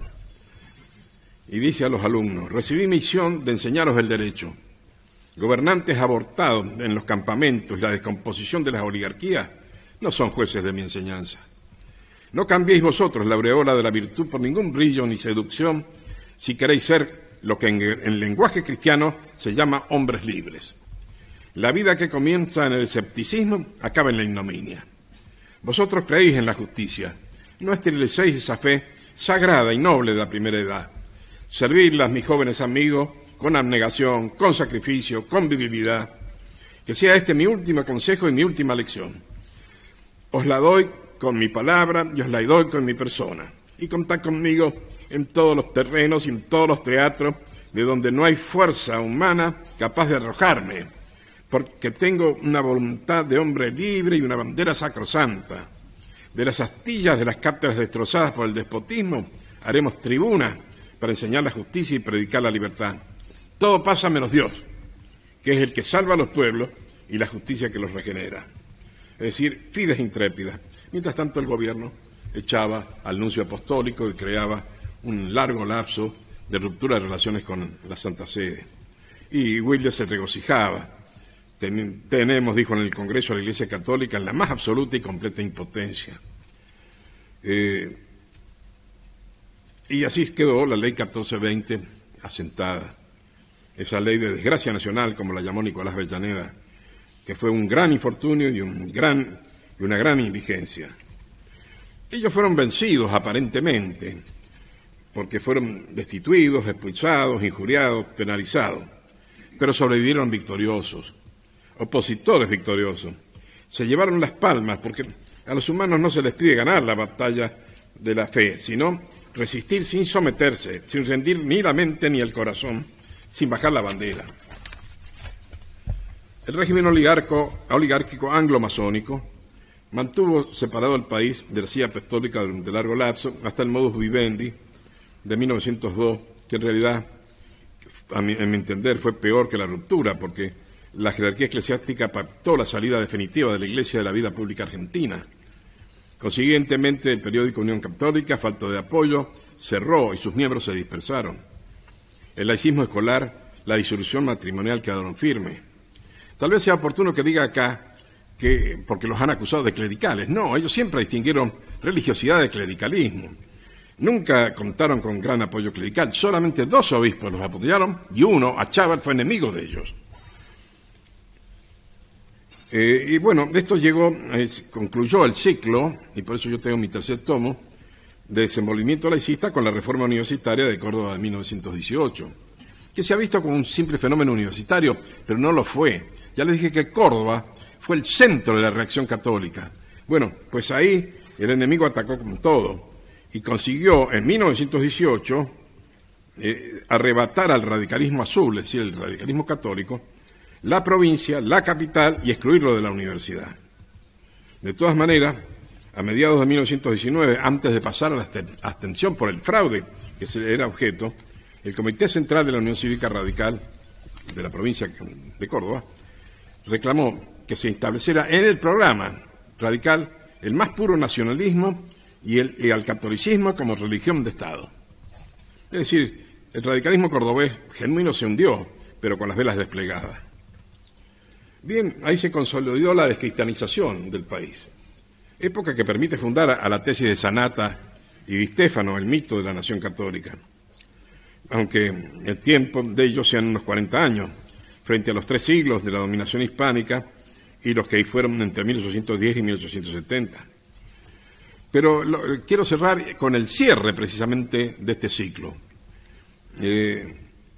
Y dice a los alumnos: recibí misión de enseñaros el derecho. Gobernantes abortados en los campamentos y la descomposición de las oligarquías no son jueces de mi enseñanza. No cambiéis vosotros la aureola de la virtud por ningún brillo ni seducción, si queréis ser lo que en, en lenguaje cristiano se llama hombres libres. La vida que comienza en el escepticismo acaba en la ignominia. Vosotros creéis en la justicia, no esterilicéis esa fe sagrada y noble de la primera edad. Servidlas, mis jóvenes amigos, con abnegación, con sacrificio, con virilidad. Que sea este mi último consejo y mi última lección. Os la doy con mi palabra y os la doy con mi persona. Y contad conmigo en todos los terrenos y en todos los teatros de donde no hay fuerza humana capaz de arrojarme, porque tengo una voluntad de hombre libre y una bandera sacrosanta. De las astillas de las cátedras destrozadas por el despotismo haremos tribuna para enseñar la justicia y predicar la libertad. Todo pasa menos Dios, que es el que salva a los pueblos, y la justicia que los regenera. Es decir, fides intrépidas. Mientras tanto, el gobierno echaba al nuncio apostólico y creaba un largo lapso de ruptura de relaciones con la Santa Sede. Y Wilde se regocijaba. Ten, tenemos, dijo en el Congreso, a la Iglesia Católica en la más absoluta y completa impotencia. Eh, y así quedó la Ley catorce veinte asentada. Esa ley de desgracia nacional, como la llamó Nicolás Avellaneda, que fue un gran infortunio y, un gran, y una gran indigencia. Ellos fueron vencidos aparentemente, porque fueron destituidos, expulsados, injuriados, penalizados, pero sobrevivieron victoriosos, opositores victoriosos. Se llevaron las palmas, porque a los humanos no se les pide ganar la batalla de la fe, sino resistir sin someterse, sin rendir ni la mente ni el corazón, sin bajar la bandera. El régimen oligarco, oligárquico anglo-masónico mantuvo separado el país de la silla apostólica durante largo lapso, hasta el modus vivendi de mil novecientos dos, que en realidad, a mi, en mi entender, fue peor que la ruptura, porque la jerarquía eclesiástica pactó la salida definitiva de la Iglesia de la vida pública argentina. Consiguientemente, el periódico Unión Católica, falto de apoyo, cerró y sus miembros se dispersaron. el laicismo escolar, la disolución matrimonial quedaron firmes. Tal vez sea oportuno que diga acá que, porque los han acusado de clericales. No, ellos siempre distinguieron religiosidad de clericalismo. Nunca contaron con gran apoyo clerical. Solamente dos obispos los apoyaron y uno, Achával, fue enemigo de ellos. Eh, y bueno, esto llegó, eh, concluyó el ciclo, y por eso yo tengo mi tercer tomo, de desenvolvimiento laicista con la reforma universitaria de Córdoba de mil novecientos dieciocho, que se ha visto como un simple fenómeno universitario, pero no lo fue. Ya les dije que Córdoba fue el centro de la reacción católica. Bueno, pues ahí el enemigo atacó con todo y consiguió en mil novecientos dieciocho eh, arrebatar al radicalismo azul, es decir, el radicalismo católico, la provincia, la capital y excluirlo de la universidad. De todas maneras, a mediados de mil novecientos diecinueve, antes de pasar a la abstención por el fraude que se era objeto, el Comité Central de la Unión Cívica Radical de la provincia de Córdoba reclamó que se estableciera en el programa radical el más puro nacionalismo y, el, y al catolicismo como religión de Estado. Es decir, el radicalismo cordobés genuino se hundió, pero con las velas desplegadas. Bien, ahí se consolidó la descristianización del país, época que permite fundar a la tesis de Sanata y Di Stefano, el mito de la nación católica, aunque el tiempo de ellos sean unos cuarenta años, frente a los tres siglos de la dominación hispánica y los que ahí fueron entre mil ochocientos diez y mil ochocientos setenta. Pero lo, quiero cerrar con el cierre precisamente de este ciclo, eh,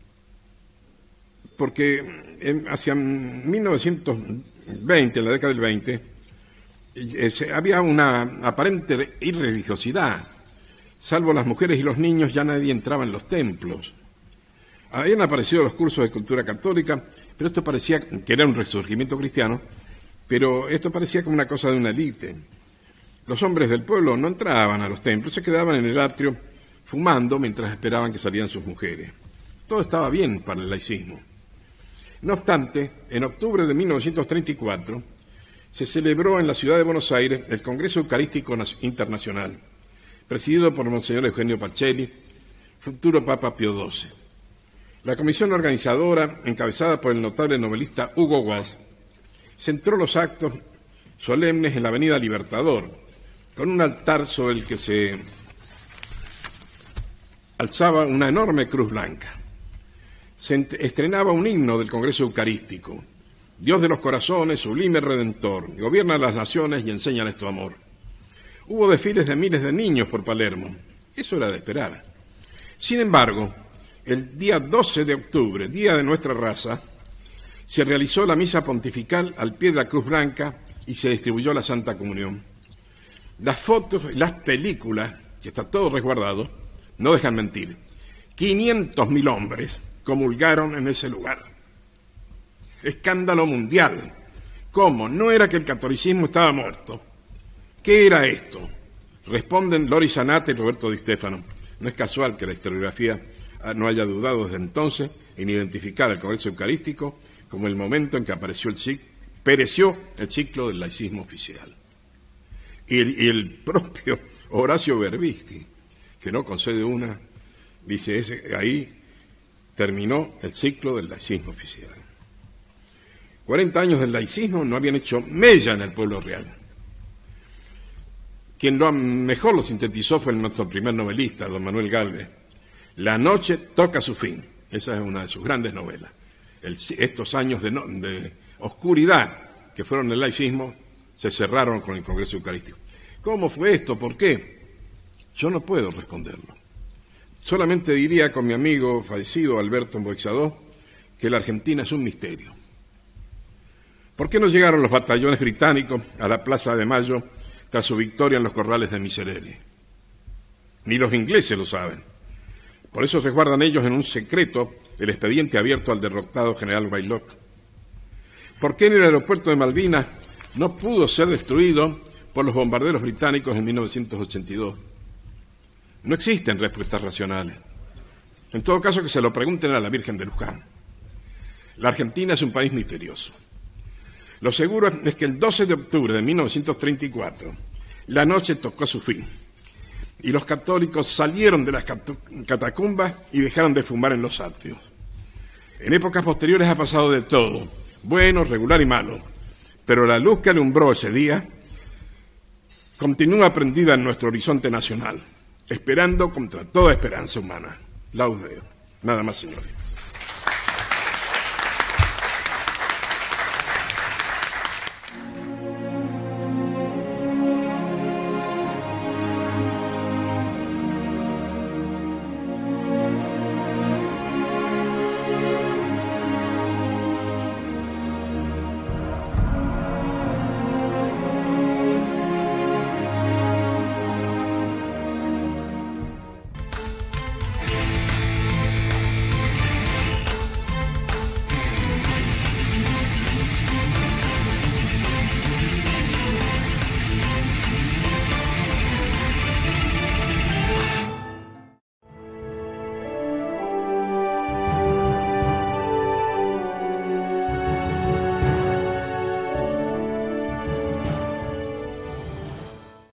porque en, hacia mil novecientos veinte, en la década del veinte, eh, se, había una aparente irreligiosidad. Salvo las mujeres y los niños, ya nadie entraba en los templos. Habían aparecido los cursos de cultura católica, pero esto parecía que era un resurgimiento cristiano, pero esto parecía como una cosa de una élite. Los hombres del pueblo no entraban a los templos, se quedaban en el atrio fumando mientras esperaban que salieran sus mujeres. Todo estaba bien para el laicismo. No obstante, en octubre de mil novecientos treinta y cuatro se celebró en la ciudad de Buenos Aires el Congreso Eucarístico Internacional, presidido por Monseñor Eugenio Pacelli, futuro Papa Pío doce. La comisión organizadora, encabezada por el notable novelista Hugo Guas, centró los actos solemnes en la Avenida Libertador, con un altar sobre el que se alzaba una enorme cruz blanca. Se estrenaba un himno del Congreso Eucarístico: Dios de los corazones, sublime Redentor, gobierna las naciones y enséñales tu amor. Hubo desfiles de miles de niños por Palermo. Eso era de esperar. Sin embargo, el día doce de octubre, día de nuestra raza, se realizó la misa pontifical al pie de la Cruz Blanca y se distribuyó la Santa Comunión. Las fotos y las películas, que está todo resguardado, no dejan mentir. quinientos mil hombres comulgaron en ese lugar. Escándalo mundial. ¿Cómo? ¿No era que el catolicismo estaba muerto? ¿Qué era esto? Responden Lori Sanata y Roberto Di Stefano. No es casual que la historiografía no haya dudado desde entonces en identificar el Congreso Eucarístico como el momento en que apareció el ciclo, pereció el ciclo del laicismo oficial. Y el, y el propio Horacio Berbisky, que no concede una, dice, ese, ahí terminó el ciclo del laicismo oficial. Cuarenta años del laicismo no habían hecho mella en el pueblo real. Quien lo mejor lo sintetizó fue nuestro primer novelista, don Manuel Gálvez. La noche toca su fin. Esa es una de sus grandes novelas. El, estos años de, no, de oscuridad que fueron el laicismo se cerraron con el Congreso Eucarístico. ¿Cómo fue esto? ¿Por qué? Yo no puedo responderlo. Solamente diría con mi amigo fallecido Alberto Boixadó que la Argentina es un misterio. ¿Por qué no llegaron los batallones británicos a la Plaza de Mayo tras su victoria en los corrales de Miserere? Ni los ingleses lo saben. Por eso resguardan ellos en un secreto el expediente abierto al derrotado general Baylock. ¿Por qué en el aeropuerto de Malvinas no pudo ser destruido por los bombarderos británicos en mil novecientos ochenta y dos? No existen respuestas racionales. En todo caso, que se lo pregunten a la Virgen de Luján. La Argentina es un país misterioso. Lo seguro es que el doce de octubre de mil novecientos treinta y cuatro, la noche tocó su fin. y los católicos salieron de las catacumbas y dejaron de fumar en los atrios. En épocas posteriores ha pasado de todo, bueno, regular y malo, pero la luz que alumbró ese día continúa prendida en nuestro horizonte nacional, esperando contra toda esperanza humana. Laude. Nada más, señores.